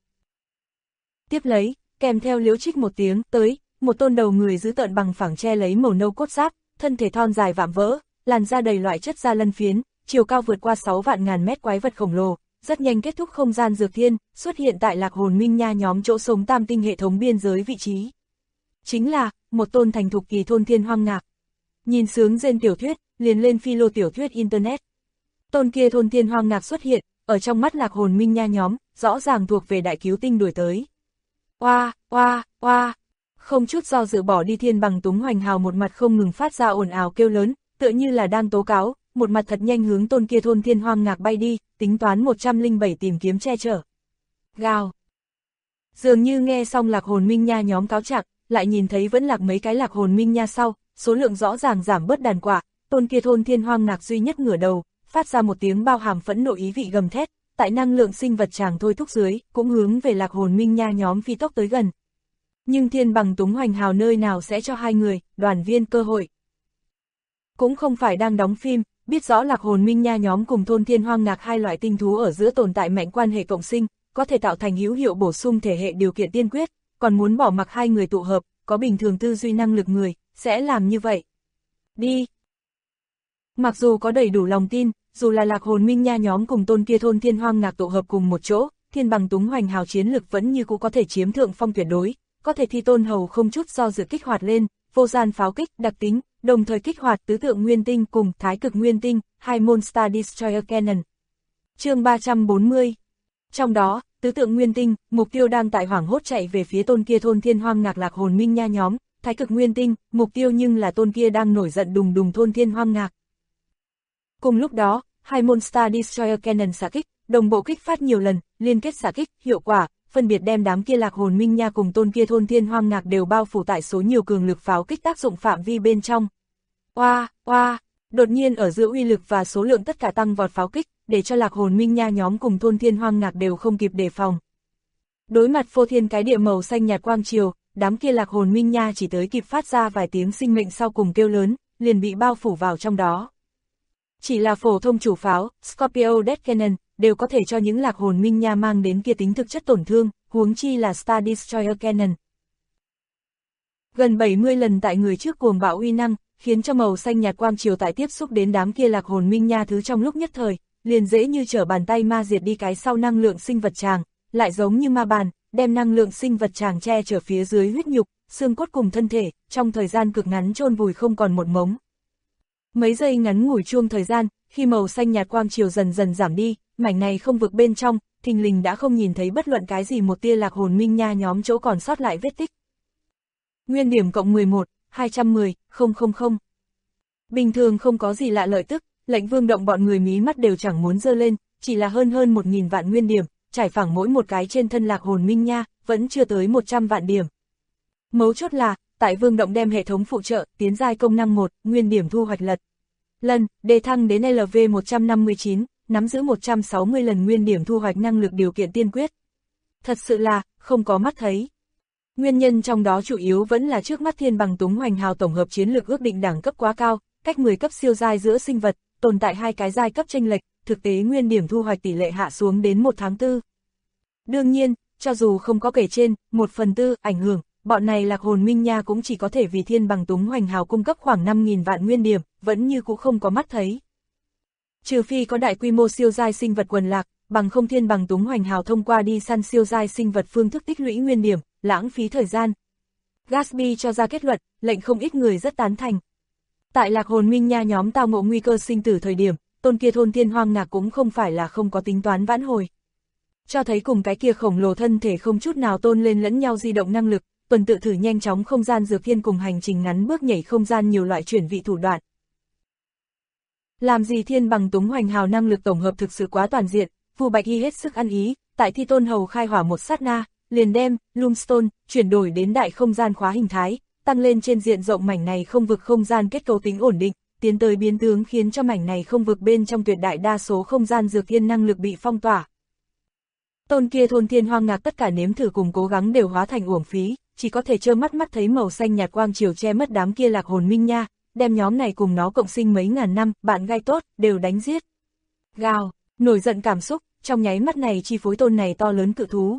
Tiếp lấy, kèm theo Liễu Trích một tiếng, tới, một tôn đầu người dữ tợn bằng phẳng che lấy màu nâu cốt giáp, thân thể thon dài vạm vỡ, làn da đầy loại chất da lân phiến, chiều cao vượt qua 6 vạn ngàn mét quái vật khổng lồ, rất nhanh kết thúc không gian dược thiên, xuất hiện tại lạc hồn minh nha nhóm chỗ sống tam tinh hệ thống biên giới vị trí. Chính là, một tôn thành thục kỳ thôn thiên hoang ngạc. Nhìn sướng rên tiểu thuyết, liền lên philo tiểu thuyết Internet. Tôn kia thôn thiên hoang ngạc xuất hiện, ở trong mắt lạc hồn minh nha nhóm, rõ ràng thuộc về đại cứu tinh đuổi tới. Oa, oa, oa, không chút do dự bỏ đi thiên bằng túng hoành hào một mặt không ngừng phát ra ồn ào kêu lớn, tựa như là đang tố cáo, một mặt thật nhanh hướng tôn kia thôn thiên hoang ngạc bay đi, tính toán 107 tìm kiếm che chở. Gào. Dường như nghe xong lạc hồn minh nha nhóm cáo trạng, lại nhìn thấy vẫn lạc mấy cái lạc hồn minh nha sau, số lượng rõ ràng giảm bớt đàn quả, tôn kia thôn thiên hoang ngạc duy nhất ngửa đầu, phát ra một tiếng bao hàm phẫn nộ ý vị gầm thét, tại năng lượng sinh vật chàng thôi thúc dưới, cũng hướng về lạc hồn minh nha nhóm phi tốc tới gần. Nhưng thiên bằng túng hoành hào nơi nào sẽ cho hai người, đoàn viên cơ hội. Cũng không phải đang đóng phim, biết rõ lạc hồn minh nha nhóm cùng thôn thiên hoang ngạc hai loại tinh thú ở giữa tồn tại mạnh quan hệ cộng sinh, có thể tạo thành hữu hiệu bổ sung thể hệ điều kiện tiên quyết, còn muốn bỏ mặc hai người tụ hợp, có bình thường tư duy năng lực người, sẽ làm như vậy. Đi! Mặc dù có đầy đủ lòng tin, dù là lạc hồn minh nha nhóm cùng tôn kia thôn thiên hoang ngạc tụ hợp cùng một chỗ, Thiên Bằng Túng Hoành Hào chiến lực vẫn như cũ có thể chiếm thượng phong tuyệt đối, có thể Thi Tôn Hầu không chút do dự kích hoạt lên, vô gian pháo kích đặc tính, đồng thời kích hoạt tứ tượng nguyên tinh cùng thái cực nguyên tinh, hai môn Star Destroyer Cannon. Chương 340. Trong đó, tứ tượng nguyên tinh, mục tiêu đang tại hoảng hốt chạy về phía tôn kia thôn thiên hoang ngạc lạc hồn minh nha nhóm, thái cực nguyên tinh, mục tiêu nhưng là tôn kia đang nổi giận đùng đùng thôn thiên hoang ngạc. Cùng lúc đó, hai môn Star Destroyer Cannon xạ kích, đồng bộ kích phát nhiều lần, liên kết xạ kích, hiệu quả, phân biệt đem đám kia lạc hồn minh nha cùng tôn kia thôn thiên hoang ngạc đều bao phủ tại số nhiều cường lực pháo kích tác dụng phạm vi bên trong. Oa, đột nhiên ở giữa uy lực và số lượng tất cả tăng vọt pháo kích, để cho lạc hồn minh nha nhóm cùng thôn thiên hoang ngạc đều không kịp đề phòng. Đối mặt phô thiên cái địa màu xanh nhạt quang triều, đám kia lạc hồn minh nha chỉ tới kịp phát ra vài tiếng sinh mệnh sau cùng kêu lớn, liền bị bao phủ vào trong đó. Chỉ là phổ thông chủ pháo, Scorpio Death Cannon, đều có thể cho những lạc hồn minh nha mang đến kia tính thực chất tổn thương, huống chi là Star Destroyer Cannon. Gần 70 lần tại người trước cuồng bạo uy năng, khiến cho màu xanh nhạt quang triều tại tiếp xúc đến đám kia lạc hồn minh nha thứ trong lúc nhất thời, liền dễ như trở bàn tay ma diệt đi cái sau năng lượng sinh vật tràng, lại giống như ma bàn, đem năng lượng sinh vật tràng che chở phía dưới huyết nhục, xương cốt cùng thân thể, trong thời gian cực ngắn chôn vùi không còn một mống. Mấy giây ngắn ngủi chuông thời gian, khi màu xanh nhạt quang triều dần dần giảm đi, mảnh này không vực bên trong, thình lình đã không nhìn thấy bất luận cái gì một tia lạc hồn minh nha nhóm chỗ còn sót lại vết tích. Nguyên điểm cộng 11, 210, 000. Bình thường không có gì lạ lợi tức, Lệnh Vương Động bọn người mí mắt đều chẳng muốn giơ lên, chỉ là hơn 1.000 vạn nguyên điểm, trải phẳng mỗi một cái trên thân lạc hồn minh nha, vẫn chưa tới 100 vạn điểm. Mấu chốt là, tại Vương Động đem hệ thống phụ trợ, tiến giai công năng 1, nguyên điểm thu hoạch lật lần, đề thăng đến LV159, nắm giữ 160 lần nguyên điểm thu hoạch năng lực điều kiện tiên quyết. Thật sự là, không có mắt thấy. Nguyên nhân trong đó chủ yếu vẫn là trước mắt Thiên Bằng Túng Hoành Hào tổng hợp chiến lược ước định đẳng cấp quá cao, cách 10 cấp siêu giai giữa sinh vật, tồn tại hai cái giai cấp chênh lệch, thực tế nguyên điểm thu hoạch tỷ lệ hạ xuống đến 1/4. Đương nhiên, cho dù không có kể trên, 1/4 ảnh hưởng, bọn này lạc hồn minh nha cũng chỉ có thể vì Thiên Bằng Túng Hoành Hào cung cấp khoảng 5.000 vạn nguyên điểm, vẫn như cũ không có mắt thấy. Trừ phi có đại quy mô siêu giai sinh vật quần lạc, bằng không Thiên Bằng Túng Hoành Hào thông qua đi săn siêu giai sinh vật phương thức tích lũy nguyên điểm, lãng phí thời gian. Gatsby cho ra kết luận, lệnh không ít người rất tán thành. Tại lạc hồn minh nha nhóm tao ngộ nguy cơ sinh tử thời điểm, tôn kia thôn thiên hoang ngạc cũng không phải là không có tính toán vãn hồi. Cho thấy cùng cái kia khổng lồ thân thể không chút nào tôn lên lẫn nhau di động năng lực, tuần tự thử nhanh chóng không gian dược thiên cùng hành trình ngắn bước nhảy không gian nhiều loại chuyển vị thủ đoạn. Làm gì Thiên Bằng Túng Hoành Hào năng lực tổng hợp thực sự quá toàn diện, Vu Bạch Hy hết sức ăn ý, tại Thi Tôn Hầu khai hỏa một sát na, liền đem Loomstone chuyển đổi đến đại không gian khóa hình thái, tăng lên trên diện rộng mảnh này không vực không gian kết cấu tính ổn định, tiến tới biến tướng khiến cho mảnh này không vực bên trong tuyệt đại đa số không gian dược thiên năng lực bị phong tỏa. Tôn kia thôn thiên hoang ngạc tất cả nếm thử cùng cố gắng đều hóa thành uổng phí, chỉ có thể trơ mắt thấy màu xanh nhạt quang chiều che mất đám kia lạc hồn minh nha, đem nhóm này cùng nó cộng sinh mấy ngàn năm, bạn gai tốt, đều đánh giết. Gào, nổi giận cảm xúc, trong nháy mắt này chi phối tôn này to lớn cự thú.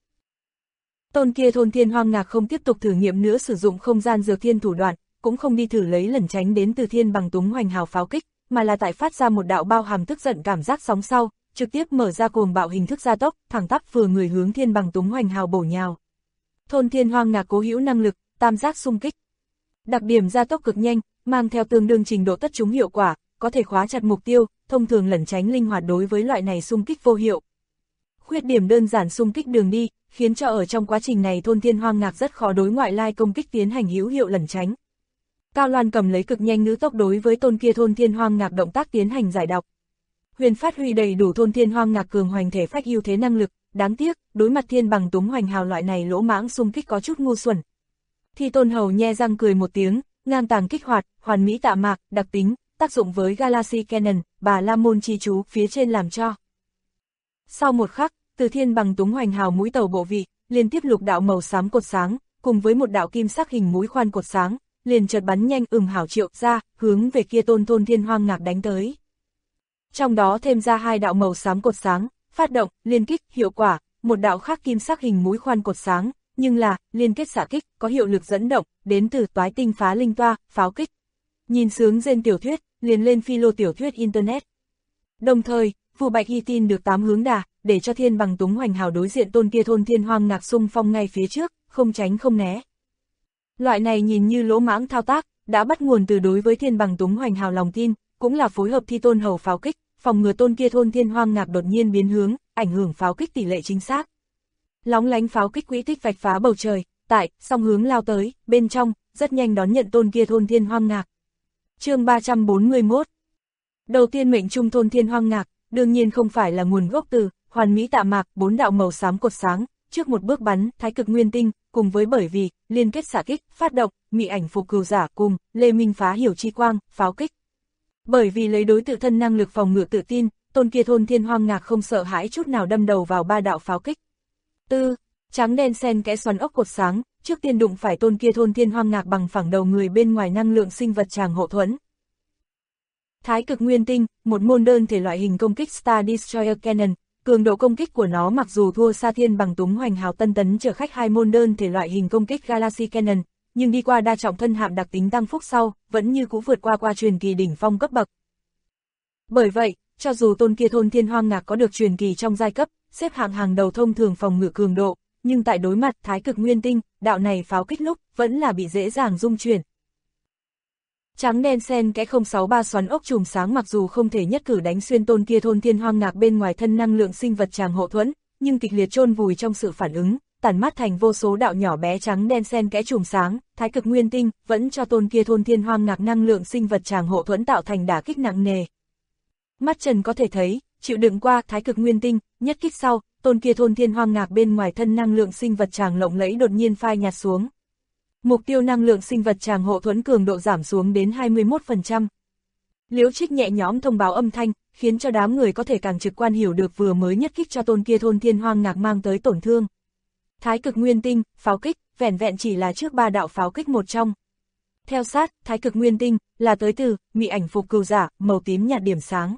Tôn kia thôn thiên hoang ngạc không tiếp tục thử nghiệm nữa sử dụng không gian dược thiên thủ đoạn, cũng không đi thử lấy lẩn tránh đến từ Thiên Bằng Túng Hoành Hào pháo kích, mà là tại phát ra một đạo bao hàm tức giận cảm giác sóng sau, trực tiếp mở ra cuồng bạo hình thức gia tốc, thẳng tắp vừa người hướng Thiên Bằng Túng Hoành Hào bổ nhào. Thôn thiên hoang ngạc cố hữu năng lực, tam giác xung kích. Đặc điểm gia tốc cực nhanh, mang theo tương đương trình độ tất trúng hiệu quả, có thể khóa chặt mục tiêu, thông thường lẩn tránh linh hoạt đối với loại này xung kích vô hiệu. Khuyết điểm đơn giản xung kích đường đi, khiến cho ở trong quá trình này thôn thiên hoang ngạc rất khó đối ngoại lai công kích tiến hành hữu hiệu lẩn tránh. Cao Loan cầm lấy cực nhanh ngữ tốc đối với tôn kia thôn thiên hoang ngạc động tác tiến hành giải đọc. Huyền phát huy đầy đủ thôn thiên hoang ngạc cường hoành thể phách ưu thế năng lực, đáng tiếc, đối mặt Thiên Bằng Túng Hoành Hào loại này lỗ mãng xung kích có chút ngu xuẩn. Thi Tôn Hầu nhe răng cười một tiếng, ngang tàng kích hoạt, hoàn mỹ tạ mạc, đặc tính, tác dụng với Galaxy Cannon, Bà La Môn chi chú phía trên làm cho. Sau một khắc, từ Thiên Bằng Túng Hoành Hào mũi tàu bộ vị, liên tiếp lục đạo màu xám cột sáng, cùng với một đạo kim sắc hình mũi khoan cột sáng, liền chợt bắn nhanh hảo triệu ra, hướng về kia thôn thiên hoang ngạc đánh tới. Trong đó thêm ra hai đạo màu xám cột sáng, phát động, liên kích, hiệu quả, một đạo khác kim sắc hình mũi khoan cột sáng, nhưng là, liên kết xạ kích, có hiệu lực dẫn động, đến từ toái tinh phá linh toa, pháo kích. Nhìn sướng trên tiểu thuyết, liền lên philo tiểu thuyết Internet. Đồng thời, Vu Bạch Hy tin được 8 hướng đà, để cho thiên bằng túng hoành hào đối diện tôn kia thôn thiên hoang ngạc xung phong ngay phía trước, không tránh không né. Loại này nhìn như lỗ mãng thao tác, đã bắt nguồn từ đối với thiên bằng túng hoành hào lòng tin, cũng là phối hợp thi tôn hầu pháo kích, phòng ngừa tôn kia thôn thiên hoang ngạc đột nhiên biến hướng, ảnh hưởng pháo kích tỷ lệ chính xác. Lóng lánh pháo kích quỹ tích vạch phá bầu trời, tại, song hướng lao tới, bên trong, rất nhanh đón nhận tôn kia thôn thiên hoang ngạc. Chương 341. Đầu tiên mệnh trung thôn thiên hoang ngạc, đương nhiên không phải là nguồn gốc từ hoàn mỹ tạ mạc, 4 đạo màu xám cột sáng, trước một bước bắn, thái cực nguyên tinh, cùng với bởi vì liên kết xạ kích, phát động, mị ảnh phục cừu giả cùng Lê Minh phá hiểu chi quang, pháo kích. Bởi vì lấy đối tự thân năng lực phòng ngự tự tin, tôn kia thôn thiên hoang ngạc không sợ hãi chút nào đâm đầu vào 3 đạo pháo kích. Trắng đen xen kẽ xoắn ốc cột sáng, trước tiên đụng phải tôn kia thôn thiên hoang ngạc bằng phẳng đầu người bên ngoài năng lượng sinh vật tràng hộ thuẫn. Thái cực nguyên tinh, một môn đơn thể loại hình công kích Star Destroyer Cannon, cường độ công kích của nó mặc dù thua xa thiên bằng túng hoành hào tân tấn chở khách 2 môn đơn thể loại hình công kích Galaxy Cannon, nhưng đi qua đa trọng thân hạm đặc tính tăng phúc sau, vẫn như cũ vượt qua truyền kỳ đỉnh phong cấp bậc. Bởi vậy, cho dù tôn kia thôn thiên hoang ngạc có được truyền kỳ trong giai cấp, xếp hạng hàng đầu thông thường phòng ngự cường độ, nhưng tại đối mặt thái cực nguyên tinh, đạo này pháo kích lúc, vẫn là bị dễ dàng rung chuyển. Trắng đen xen kẽ 063 xoắn ốc chùm sáng mặc dù không thể nhất cử đánh xuyên tôn kia thôn thiên hoang ngạc bên ngoài thân năng lượng sinh vật tràng hộ thuẫn, nhưng kịch liệt chôn vùi trong sự phản ứng, tản mát thành vô số đạo nhỏ bé trắng đen xen kẽ chùm sáng, thái cực nguyên tinh vẫn cho tôn kia thôn thiên hoang ngạc năng lượng sinh vật tràng hộ thuẫn tạo thành đả kích nặng nề. Mắt trần có thể thấy, chịu đựng qua thái cực nguyên tinh, nhất kích sau, tôn kia thôn thiên hoang ngạc bên ngoài thân năng lượng sinh vật tràng lộng lẫy đột nhiên phai nhạt xuống. Mục tiêu năng lượng sinh vật tràng hộ thuẫn cường độ giảm xuống đến 21%. Liễu Trích nhẹ nhõm thông báo âm thanh, khiến cho đám người có thể càng trực quan hiểu được vừa mới nhất kích cho tôn kia thôn thiên hoang ngạc mang tới tổn thương. Thái cực nguyên tinh, pháo kích, vẻn vẹn chỉ là trước 3 đạo pháo kích một trong. Theo sát, thái cực nguyên tinh, là tới từ, mị ảnh phục cừu giả, màu tím nhạt điểm sáng.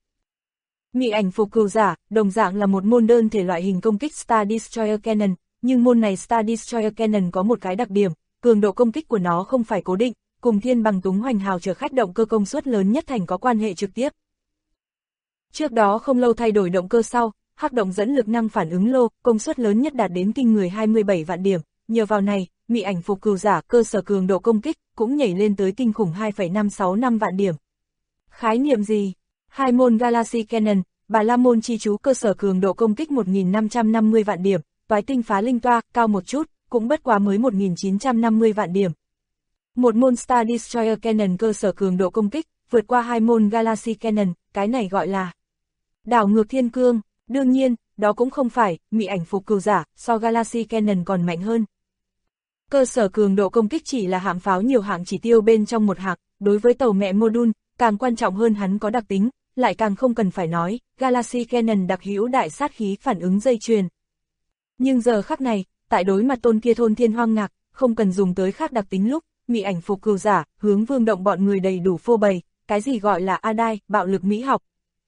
Mị ảnh phục cừu giả, đồng dạng là một môn đơn thể loại hình công kích Star Destroyer Cannon, nhưng môn này Star Destroyer Cannon có một cái đặc điểm, cường độ công kích của nó không phải cố định, cùng thiên bằng túng hoành hào chở khách động cơ công suất lớn nhất thành có quan hệ trực tiếp. Trước đó không lâu thay đổi động cơ sau, hắc động dẫn lực năng phản ứng lô, công suất lớn nhất đạt đến kinh người 27 vạn điểm, nhờ vào này, mị ảnh phục cừu giả cơ sở cường độ công kích cũng nhảy lên tới kinh khủng 2,565 vạn điểm. Khái niệm gì? 2 môn Galaxy Cannon, Bà La môn chi chú cơ sở cường độ công kích 1.550 vạn điểm, toái tinh phá linh toa, cao một chút, cũng bất quá mới 1.950 vạn điểm. Một môn Star Destroyer Cannon cơ sở cường độ công kích, vượt qua 2 môn Galaxy Cannon, cái này gọi là đảo ngược thiên cương. Đương nhiên, đó cũng không phải, mị ảnh phục cừu giả, so Galaxy Cannon còn mạnh hơn. Cơ sở cường độ công kích chỉ là hạm pháo nhiều hạng chỉ tiêu bên trong một hạng, đối với tàu mẹ module, càng quan trọng hơn hắn có đặc tính, lại càng không cần phải nói, Galaxy Cannon đặc hữu đại sát khí phản ứng dây chuyền. Nhưng giờ khắc này, tại đối mặt tôn kia thôn thiên hoang ngạc, không cần dùng tới khác đặc tính lúc, mị ảnh phục cừu giả, hướng Vương Động bọn người đầy đủ phô bày, cái gì gọi là Adai, bạo lực mỹ học.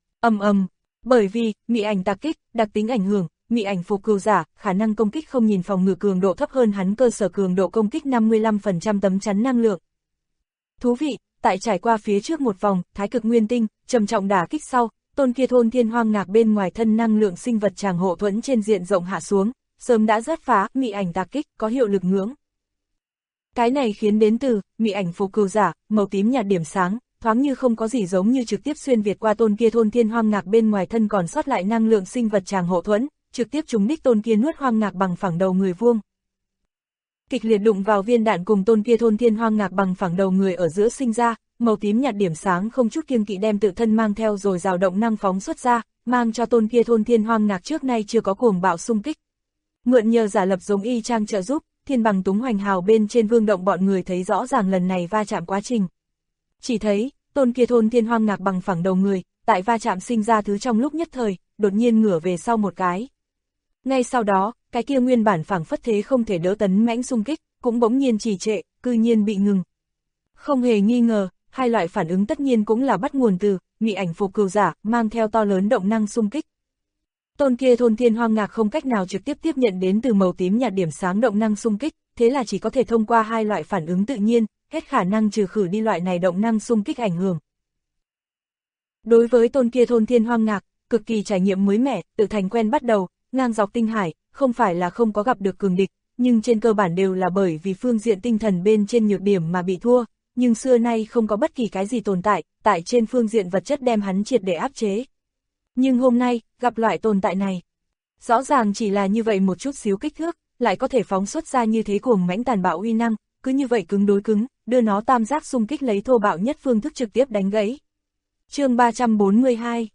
Bởi vì, mị ảnh tạc kích, đặc tính ảnh hưởng, mị ảnh phục cừu giả, khả năng công kích không nhìn phòng ngự cường độ thấp hơn hắn cơ sở cường độ công kích 55% tấm chắn năng lượng. Thú vị, tại trải qua phía trước một vòng, thái cực nguyên tinh, trầm trọng đả kích sau, tôn kia thôn thiên hoang ngạc bên ngoài thân năng lượng sinh vật tràng hộ thuẫn trên diện rộng hạ xuống, sớm đã rớt phá, mị ảnh tạc kích, có hiệu lực ngưỡng. Cái này khiến đến từ, mị ảnh phục cừu giả, màu tím nhạt điểm sáng, thoáng như không có gì giống như trực tiếp xuyên việt qua tôn kia thôn thiên hoang ngạc bên ngoài thân còn sót lại năng lượng sinh vật tràng hộ thuẫn, trực tiếp trúng đích tôn kia nuốt hoang ngạc bằng phẳng đầu người vuông. Kịch liệt đụng vào viên đạn cùng tôn kia thôn thiên hoang ngạc bằng phẳng đầu người ở giữa sinh ra, màu tím nhạt điểm sáng không chút kiêng kỵ đem tự thân mang theo rồi rào động năng phóng xuất ra, mang cho tôn kia thôn thiên hoang ngạc trước nay chưa có cuồng bạo xung kích. Mượn nhờ giả lập giống y chang trợ giúp, thiên bằng túng hoành hào bên trên Vương Động bọn người thấy rõ ràng lần này va chạm quá trình. Chỉ thấy, tôn kia thôn thiên hoang ngạc bằng phẳng đầu người, tại va chạm sinh ra thứ trong lúc nhất thời, đột nhiên ngửa về sau một cái. Ngay sau đó, cái kia nguyên bản phẳng phất thế không thể đỡ tấn mãnh xung kích, cũng bỗng nhiên trì trệ, cư nhiên bị ngừng. Không hề nghi ngờ, hai loại phản ứng tất nhiên cũng là bắt nguồn từ mị ảnh phục cừu giả, mang theo to lớn động năng xung kích. Tôn kia thôn thiên hoang ngạc không cách nào trực tiếp tiếp nhận đến từ màu tím nhạt điểm sáng động năng xung kích, thế là chỉ có thể thông qua hai loại phản ứng tự nhiên, hết khả năng trừ khử đi loại này động năng xung kích ảnh hưởng. Đối với tôn kia thôn thiên hoang ngạc, cực kỳ trải nghiệm mới mẻ, tự thành quen bắt đầu, ngang dọc tinh hải, không phải là không có gặp được cường địch, nhưng trên cơ bản đều là bởi vì phương diện tinh thần bên trên nhược điểm mà bị thua, nhưng xưa nay không có bất kỳ cái gì tồn tại trên phương diện vật chất đem hắn triệt để áp chế. Nhưng hôm nay, gặp loại tồn tại này, rõ ràng chỉ là như vậy một chút xíu kích thước, lại có thể phóng xuất ra như thế cuồng mãnh tàn bạo uy năng, cứ như vậy cứng đối cứng, đưa nó tam giác xung kích lấy thô bạo nhất phương thức trực tiếp đánh gãy. Chương 342.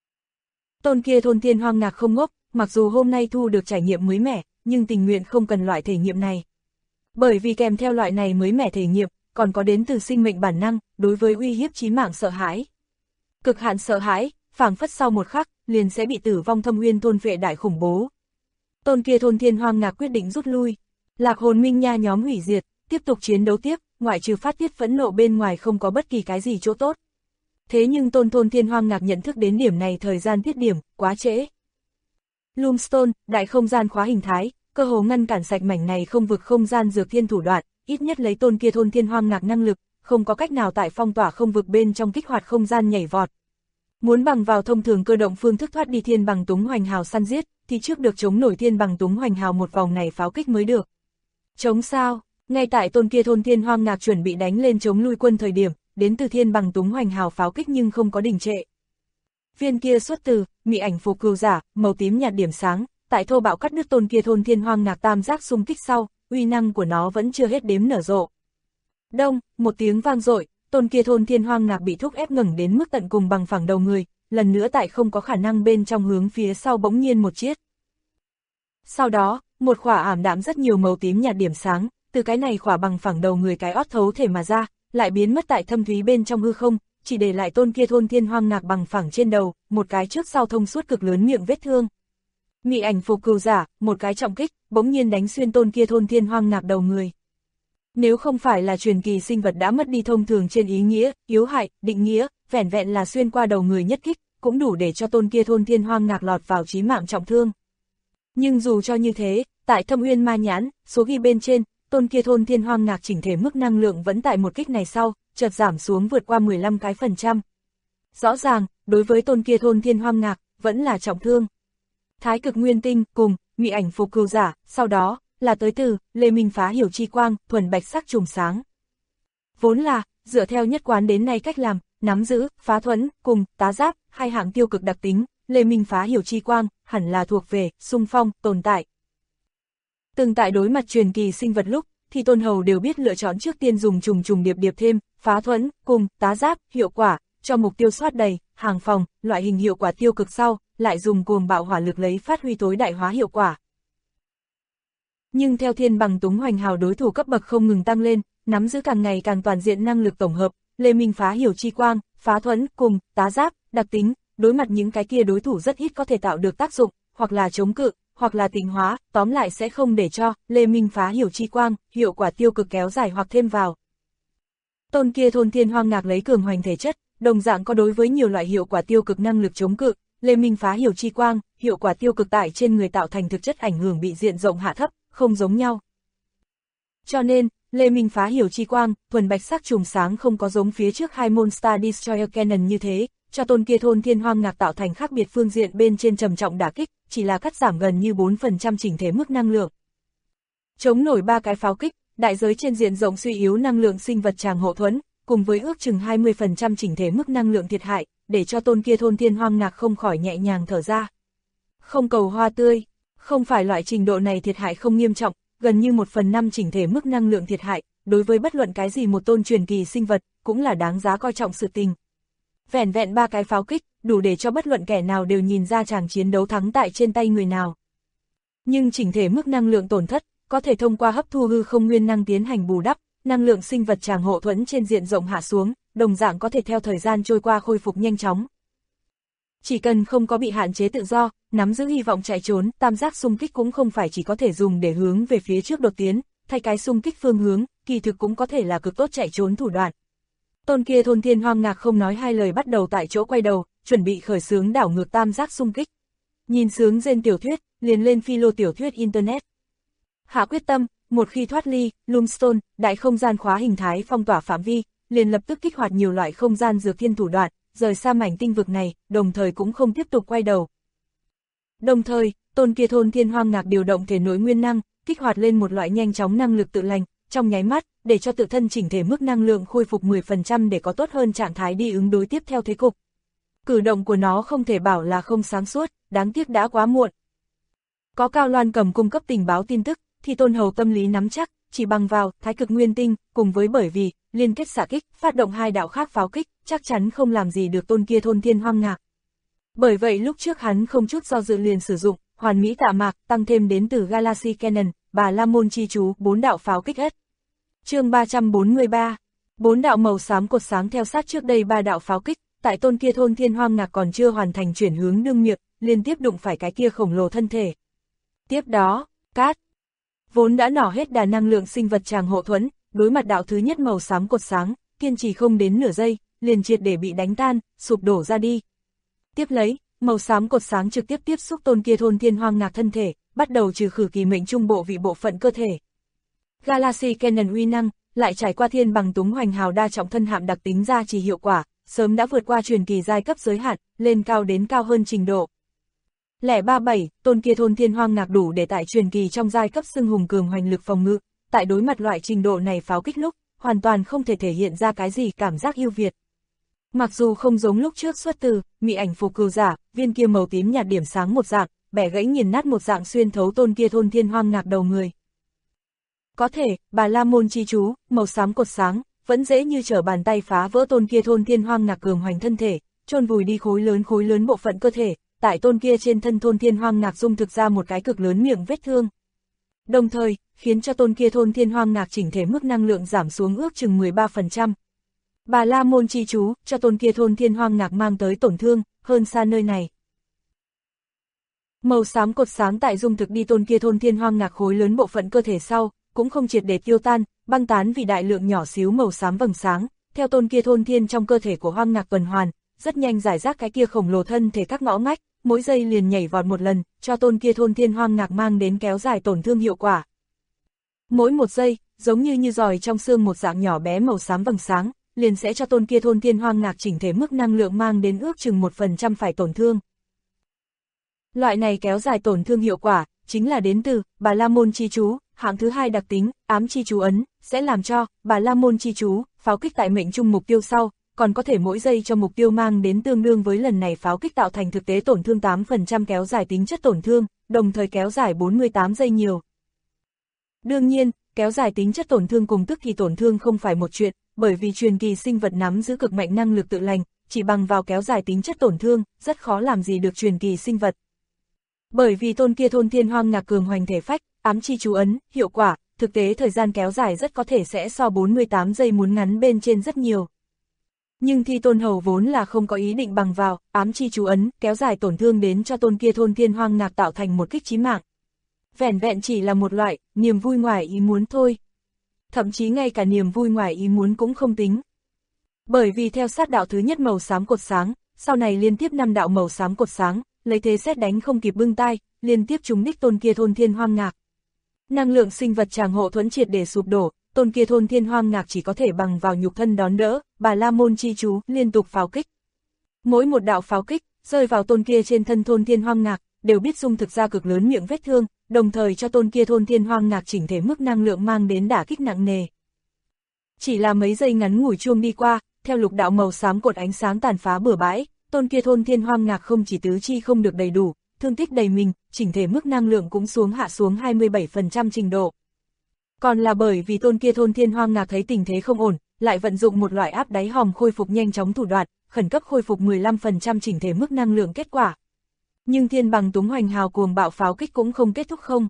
Tôn kia thôn thiên hoang ngạc không ngốc, mặc dù hôm nay thu được trải nghiệm mới mẻ, nhưng tình nguyện không cần loại thể nghiệm này. Bởi vì kèm theo loại này mới mẻ thể nghiệm, còn có đến từ sinh mệnh bản năng, đối với uy hiếp chí mạng sợ hãi. Cực hạn sợ hãi, phảng phất sau một khắc, liền sẽ bị tử vong thâm uyên thôn phệ đại khủng bố. Tôn kia thôn thiên hoang ngạc quyết định rút lui. Lạc hồn minh nha nhóm hủy diệt, tiếp tục chiến đấu tiếp, ngoại trừ phát tiết phẫn nộ bên ngoài không có bất kỳ cái gì chỗ tốt. Thế nhưng thôn thiên hoang ngạc nhận thức đến điểm này thời gian tiết điểm, quá trễ. Loomstone, đại không gian khóa hình thái, cơ hồ ngăn cản sạch mảnh này không vực không gian dược thiên thủ đoạn, ít nhất lấy tôn kia thôn thiên hoang ngạc năng lực, không có cách nào tại phong tỏa không vực bên trong kích hoạt không gian nhảy vọt. Muốn bằng vào thông thường cơ động phương thức thoát đi thiên bằng túng hoành hào săn giết, thì trước được chống nổi thiên bằng túng hoành hào một vòng này pháo kích mới được. Chống sao? Ngay tại tôn kia thôn thiên hoang ngạc chuẩn bị đánh lên chống lui quân thời điểm, đến từ thiên bằng túng hoành hào pháo kích nhưng không có đình trệ. Viên kia xuất từ, mị ảnh phù cừu giả, màu tím nhạt điểm sáng, tại thô bạo cắt đứt tôn kia thôn thiên hoang ngạc tam giác xung kích sau, uy năng của nó vẫn chưa hết đếm nở rộ. Đông, một tiếng vang dội, tôn kia thôn thiên hoang ngạc bị thúc ép ngẩng đến mức tận cùng bằng phẳng đầu người, lần nữa tại không có khả năng bên trong hướng phía sau bỗng nhiên một chiết. Sau đó, một khỏa ảm đạm rất nhiều màu tím nhạt điểm sáng, từ cái này khỏa bằng phẳng đầu người cái ót thấu thể mà ra, lại biến mất tại thâm thúy bên trong hư không, chỉ để lại tôn kia thôn thiên hoang ngạc bằng phẳng trên đầu, một cái trước sau thông suốt cực lớn miệng vết thương. Mị ảnh phù cừu giả, một cái trọng kích, bỗng nhiên đánh xuyên tôn kia thôn thiên hoang ngạc đầu người. Nếu không phải là truyền kỳ sinh vật đã mất đi thông thường trên ý nghĩa, yếu hại, định nghĩa, vẻn vẹn là xuyên qua đầu người nhất kích, cũng đủ để cho tôn kia thôn thiên hoang ngạc lọt vào chí mạng trọng thương. Nhưng dù cho như thế, tại Thâm Uyên Ma Nhãn, số ghi bên trên, tôn kia thôn thiên hoang ngạc chỉnh thể mức năng lượng vẫn tại một kích này sau, chợt giảm xuống vượt qua 15%. Rõ ràng, đối với tôn kia thôn thiên hoang ngạc, vẫn là trọng thương. Thái cực nguyên tinh, cùng, mị ảnh phù cừu giả, sau đó, là tới từ, Lê Minh phá hiểu chi quang, thuần bạch sắc trùm sáng. Vốn là, dựa theo nhất quán đến nay cách làm, nắm giữ, phá thuẫn, cùng, tá giáp, hai hạng tiêu cực đặc tính, Lê Minh phá hiểu chi quang, hẳn là thuộc về, xung phong, tồn tại. Từng tại đối mặt truyền kỳ sinh vật lúc, thì tôn hầu đều biết lựa chọn trước tiên dùng trùng điệp thêm, phá thuẫn, cùng, tá giáp, hiệu quả, cho mục tiêu soát đầy, hàng phòng, loại hình hiệu quả tiêu cực sau, lại dùng cuồng bạo hỏa lực lấy phát huy tối đại hóa hiệu quả. Nhưng theo thiên bằng túng hoành hào đối thủ cấp bậc không ngừng tăng lên, nắm giữ càng ngày càng toàn diện năng lực tổng hợp, Lê Minh phá hiểu chi quang, phá thuẫn, cùng, tá giáp, đặc tính, đối mặt những cái kia đối thủ rất ít có thể tạo được tác dụng, hoặc là chống cự, hoặc là tịnh hóa, tóm lại sẽ không để cho Lê Minh phá hiểu chi quang, hiệu quả tiêu cực kéo dài hoặc thêm vào. Tôn kia thôn thiên hoang ngạc lấy cường hoành thể chất, đồng dạng có đối với nhiều loại hiệu quả tiêu cực năng lực chống cự, Lê Minh phá hiểu chi quang, hiệu quả tiêu cực tại trên người tạo thành thực chất ảnh hưởng bị diện rộng hạ thấp, không giống nhau. Cho nên, Lê Minh phá hiểu chi quang, thuần bạch sắc trùm sáng không có giống phía trước hai môn Star Destroyer Cannon như thế, cho tôn kia thôn thiên hoang ngạc tạo thành khác biệt phương diện bên trên trầm trọng đả kích, chỉ là cắt giảm gần như 4% chỉnh thể mức năng lượng. Chống nổi 3 cái pháo kích, đại giới trên diện rộng suy yếu năng lượng sinh vật tràng hộ thuẫn, cùng với ước chừng 20% chỉnh thể mức năng lượng thiệt hại, để cho tôn kia thôn thiên hoang ngạc không khỏi nhẹ nhàng thở ra. Không cầu hoa tươi, không phải loại trình độ này thiệt hại không nghiêm trọng, gần như 1/5 chỉnh thể mức năng lượng thiệt hại, đối với bất luận cái gì một tôn truyền kỳ sinh vật, cũng là đáng giá coi trọng sự tình. Vẻn vẹn 3 cái pháo kích, đủ để cho bất luận kẻ nào đều nhìn ra chàng chiến đấu thắng tại trên tay người nào. Nhưng chỉnh thể mức năng lượng tổn thất, có thể thông qua hấp thu hư không nguyên năng tiến hành bù đắp, năng lượng sinh vật tràng hộ thuẫn trên diện rộng hạ xuống, đồng dạng có thể theo thời gian trôi qua khôi phục nhanh chóng. Chỉ cần không có bị hạn chế tự do, nắm giữ hy vọng chạy trốn, tam giác xung kích cũng không phải chỉ có thể dùng để hướng về phía trước đột tiến, thay cái xung kích phương hướng, kỳ thực cũng có thể là cực tốt chạy trốn thủ đoạn. Tôn kia thôn thiên hoang ngạc không nói hai lời bắt đầu tại chỗ quay đầu, chuẩn bị khởi xướng đảo ngược tam giác xung kích. Nhìn sướng trên tiểu thuyết, liền lên philo tiểu thuyết Internet. Hạ quyết tâm, một khi thoát ly, Loomstone, đại không gian khóa hình thái phong tỏa phạm vi, liền lập tức kích hoạt nhiều loại không gian dược thiên thủ đoạn, rời xa mảnh tinh vực này, đồng thời cũng không tiếp tục quay đầu. Đồng thời, tôn kia thôn thiên hoang ngạc điều động thể nội nguyên năng, kích hoạt lên một loại nhanh chóng năng lực tự lành, trong nháy mắt, để cho tự thân chỉnh thể mức năng lượng khôi phục 10% để có tốt hơn trạng thái đi ứng đối tiếp theo thế cục. Cử động của nó không thể bảo là không sáng suốt, đáng tiếc đã quá muộn. Có Cao Loan Cầm cung cấp tình báo tin tức, thì Tôn Hầu tâm lý nắm chắc, chỉ bằng vào Thái Cực Nguyên Tinh, cùng với bởi vì liên kết xạ kích, phát động hai đạo khác pháo kích, chắc chắn không làm gì được tôn kia thôn thiên hoang ngạc. Bởi vậy lúc trước hắn không chút do dự liền sử dụng hoàn mỹ tạ mạc, tăng thêm đến từ Galaxy Cannon, Bà La Môn chi chú, 4 đạo pháo kích hết. Chương 343, 4 đạo màu xám cột sáng theo sát trước đây 3 đạo pháo kích, tại tôn kia thôn thiên hoang ngạc còn chưa hoàn thành chuyển hướng đương miệng, liên tiếp đụng phải cái kia khổng lồ thân thể. Tiếp đó, cát vốn đã nỏ hết đà năng lượng sinh vật tràng hộ thuẫn, đối mặt đạo thứ nhất màu xám cột sáng, kiên trì không đến nửa giây, liền triệt để bị đánh tan, sụp đổ ra đi. Tiếp lấy, màu xám cột sáng trực tiếp tiếp xúc tôn kia thôn thiên hoang ngạc thân thể, bắt đầu trừ khử kỳ mệnh trung bộ vị bộ phận cơ thể. Galaxy Cannon uy năng, lại trải qua thiên bằng túng hoành hào đa trọng thân hạm đặc tính gia trì hiệu quả, sớm đã vượt qua truyền kỳ giai cấp giới hạn, lên cao đến cao hơn trình độ. 037, tôn kia thôn thiên hoang ngạc đủ để tại truyền kỳ trong giai cấp xưng hùng cường hoành lực phòng ngự, tại đối mặt loại trình độ này pháo kích lúc, hoàn toàn không thể thể hiện ra cái gì cảm giác ưu việt. Mặc dù không giống lúc trước xuất từ, mị ảnh phù cừu giả, viên kia màu tím nhạt điểm sáng một dạng, bẻ gãy nghiền nát một dạng xuyên thấu tôn kia thôn thiên hoang ngạc đầu người. Có thể, Bà La Môn chi chú, màu xám cột sáng, vẫn dễ như trở bàn tay phá vỡ tôn kia thôn thiên hoang ngạc cường hoành thân thể, chôn vùi đi khối lớn bộ phận cơ thể, tại tôn kia trên thân thôn thiên hoang ngạc dung thực ra một cái cực lớn miệng vết thương. Đồng thời, khiến cho tôn kia thôn thiên hoang ngạc chỉnh thể mức năng lượng giảm xuống ước chừng 13%. Bà La Môn chi chú, cho tôn kia thôn thiên hoang ngạc mang tới tổn thương, hơn xa nơi này. Màu xám cột sáng tại dung thực đi tôn kia thôn thiên hoang ngạc khối lớn bộ phận cơ thể sau, cũng không triệt để tiêu tan, băng tán vì đại lượng nhỏ xíu màu xám vầng sáng, theo tôn kia thôn thiên trong cơ thể của hoang ngạc tuần hoàn, rất nhanh giải rác cái kia khổng lồ thân thể các ngõ ngách, mỗi giây liền nhảy vọt một lần, cho tôn kia thôn thiên hoang ngạc mang đến kéo dài tổn thương hiệu quả. Mỗi một giây, giống như giòi trong xương một dạng nhỏ bé màu xám vầng sáng, liền sẽ cho tôn kia thôn thiên hoang ngạc chỉnh thể mức năng lượng mang đến ước chừng 1% phải tổn thương. Loại này kéo dài tổn thương hiệu quả, chính là đến từ Bà La Môn chi chú, hạng thứ 2 đặc tính, ám chi chú ấn, sẽ làm cho Bà La Môn chi chú, pháo kích tại mệnh trung mục tiêu sau, còn có thể mỗi giây cho mục tiêu mang đến tương đương với lần này pháo kích tạo thành thực tế tổn thương 8% kéo dài tính chất tổn thương, đồng thời kéo dài 48 giây nhiều. Đương nhiên, kéo dài tính chất tổn thương cùng tức thì tổn thương không phải một chuyện, bởi vì truyền kỳ sinh vật nắm giữ cực mạnh năng lực tự lành, chỉ bằng vào kéo dài tính chất tổn thương, rất khó làm gì được truyền kỳ sinh vật. Bởi vì tôn kia thôn thiên hoang ngạc cường hoành thể phách, ám chi chú ấn, hiệu quả, thực tế thời gian kéo dài rất có thể sẽ so 48 giây muốn ngắn bên trên rất nhiều. Nhưng Thi Tôn Hầu vốn là không có ý định bằng vào ám chi chú ấn, kéo dài tổn thương đến cho tôn kia thôn thiên hoang ngạc tạo thành một kích chí mạng. Vẻn vẹn chỉ là một loại niềm vui ngoài ý muốn thôi. Thậm chí ngay cả niềm vui ngoài ý muốn cũng không tính. Bởi vì theo sát đạo thứ nhất màu xám cột sáng, sau này liên tiếp 5 đạo màu xám cột sáng, lấy thế xét đánh không kịp bưng tai, liên tiếp trúng đích tôn kia thôn thiên hoang ngạc. Năng lượng sinh vật tràng hộ thuẫn triệt để sụp đổ, tôn kia thôn thiên hoang ngạc chỉ có thể bằng vào nhục thân đón đỡ, Bà La Môn chi chú, liên tục pháo kích. Mỗi một đạo pháo kích, rơi vào tôn kia trên thân thôn thiên hoang ngạc, đều biết dung thực ra cực lớn miệng vết thương, đồng thời cho tôn kia thôn thiên hoang ngạc chỉnh thể mức năng lượng mang đến đả kích nặng nề. Chỉ là mấy giây ngắn ngủi chuông đi qua, theo lục đạo màu xám cột ánh sáng tàn phá bừa bãi, tôn kia thôn thiên hoang ngạc không chỉ tứ chi không được đầy đủ, thương tích đầy mình, chỉnh thể mức năng lượng cũng hạ xuống 27% trình độ. Còn là bởi vì tôn kia thôn thiên hoang ngạc thấy tình thế không ổn, lại vận dụng một loại áp đáy hòm khôi phục nhanh chóng thủ đoạn, khẩn cấp khôi phục 15% chỉnh thể mức năng lượng kết quả. Nhưng thiên bằng túng hoành hào cuồng bạo pháo kích cũng không kết thúc không.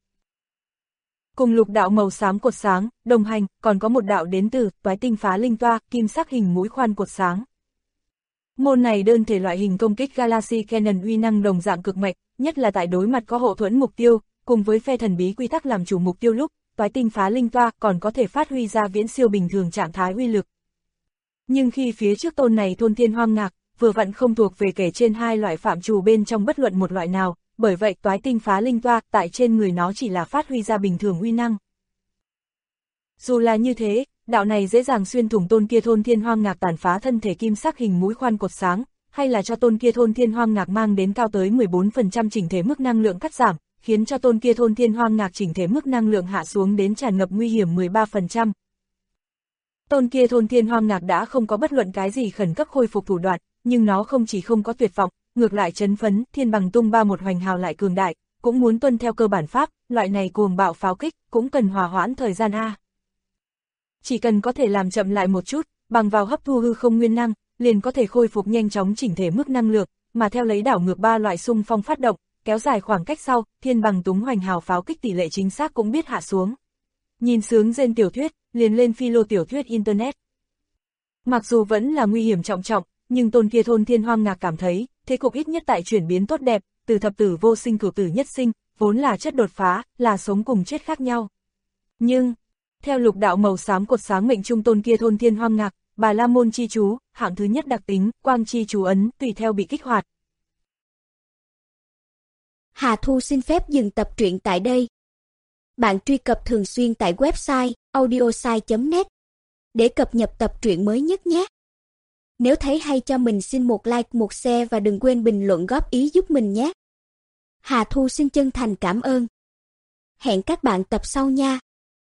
Cùng lục đạo màu xám cột sáng, đồng hành, còn có một đạo đến từ toái tinh phá linh toa, kim sắc hình mũi khoan cột sáng. Môn này đơn thể loại hình công kích Galaxy Cannon uy năng đồng dạng cực mạnh, nhất là tại đối mặt có hộ thuẫn mục tiêu, cùng với phe thần bí quy tắc làm chủ mục tiêu lúc, toái tinh phá linh toa còn có thể phát huy ra viễn siêu bình thường trạng thái uy lực. Nhưng khi phía trước tôn này thôn thiên hoang ngạc, vừa vặn không thuộc về kể trên hai loại phạm trù bên trong bất luận một loại nào, bởi vậy toái tinh phá linh toa tại trên người nó chỉ là phát huy ra bình thường uy năng. Dù là như thế, đạo này dễ dàng xuyên thủng tôn kia thôn thiên hoang ngạc tàn phá thân thể kim sắc hình mũi khoan cột sáng, hay là cho tôn kia thôn thiên hoang ngạc mang đến cao tới 14% chỉnh thể mức năng lượng cắt giảm, khiến cho tôn kia thôn thiên hoang ngạc chỉnh thể mức năng lượng hạ xuống đến tràn ngập nguy hiểm 13%. Tôn kia thôn thiên hoang ngạc đã không có bất luận cái gì khẩn cấp khôi phục thủ đoạn, nhưng nó không chỉ không có tuyệt vọng, ngược lại chấn phấn, thiên bằng tung ba một hoành hào lại cường đại, cũng muốn tuân theo cơ bản pháp, loại này cuồng bạo pháo kích, cũng cần hòa hoãn thời gian a. Chỉ cần có thể làm chậm lại một chút, bằng vào hấp thu hư không nguyên năng, liền có thể khôi phục nhanh chóng chỉnh thể mức năng lượng, mà theo lấy đảo ngược ba loại xung phong phát động, kéo dài khoảng cách sau, thiên bằng túng hoành hào pháo kích tỷ lệ chính xác cũng biết hạ xuống. Nhìn sướng rên tiểu thuyết, liền lên philo tiểu thuyết internet. Mặc dù vẫn là nguy hiểm trọng trọng, nhưng tôn kia thôn thiên hoang ngạc cảm thấy, thế cục ít nhất tại chuyển biến tốt đẹp, từ thập tử vô sinh cửu tử nhất sinh, vốn là chất đột phá, là sống cùng chết khác nhau. Nhưng, theo lục đạo màu xám cột sáng mệnh trung tôn kia thôn thiên hoang ngạc, Bà La Môn chi chú, hạng thứ nhất đặc tính, quang chi chú ấn, tùy theo bị kích hoạt. Hà Thu xin phép dừng tập truyện tại đây. Bạn truy cập thường xuyên tại website audiosai.net để cập nhật tập truyện mới nhất nhé. Nếu thấy hay cho mình xin một like, một share và đừng quên bình luận góp ý giúp mình nhé. Hà Thu xin chân thành cảm ơn. Hẹn các bạn tập sau nha.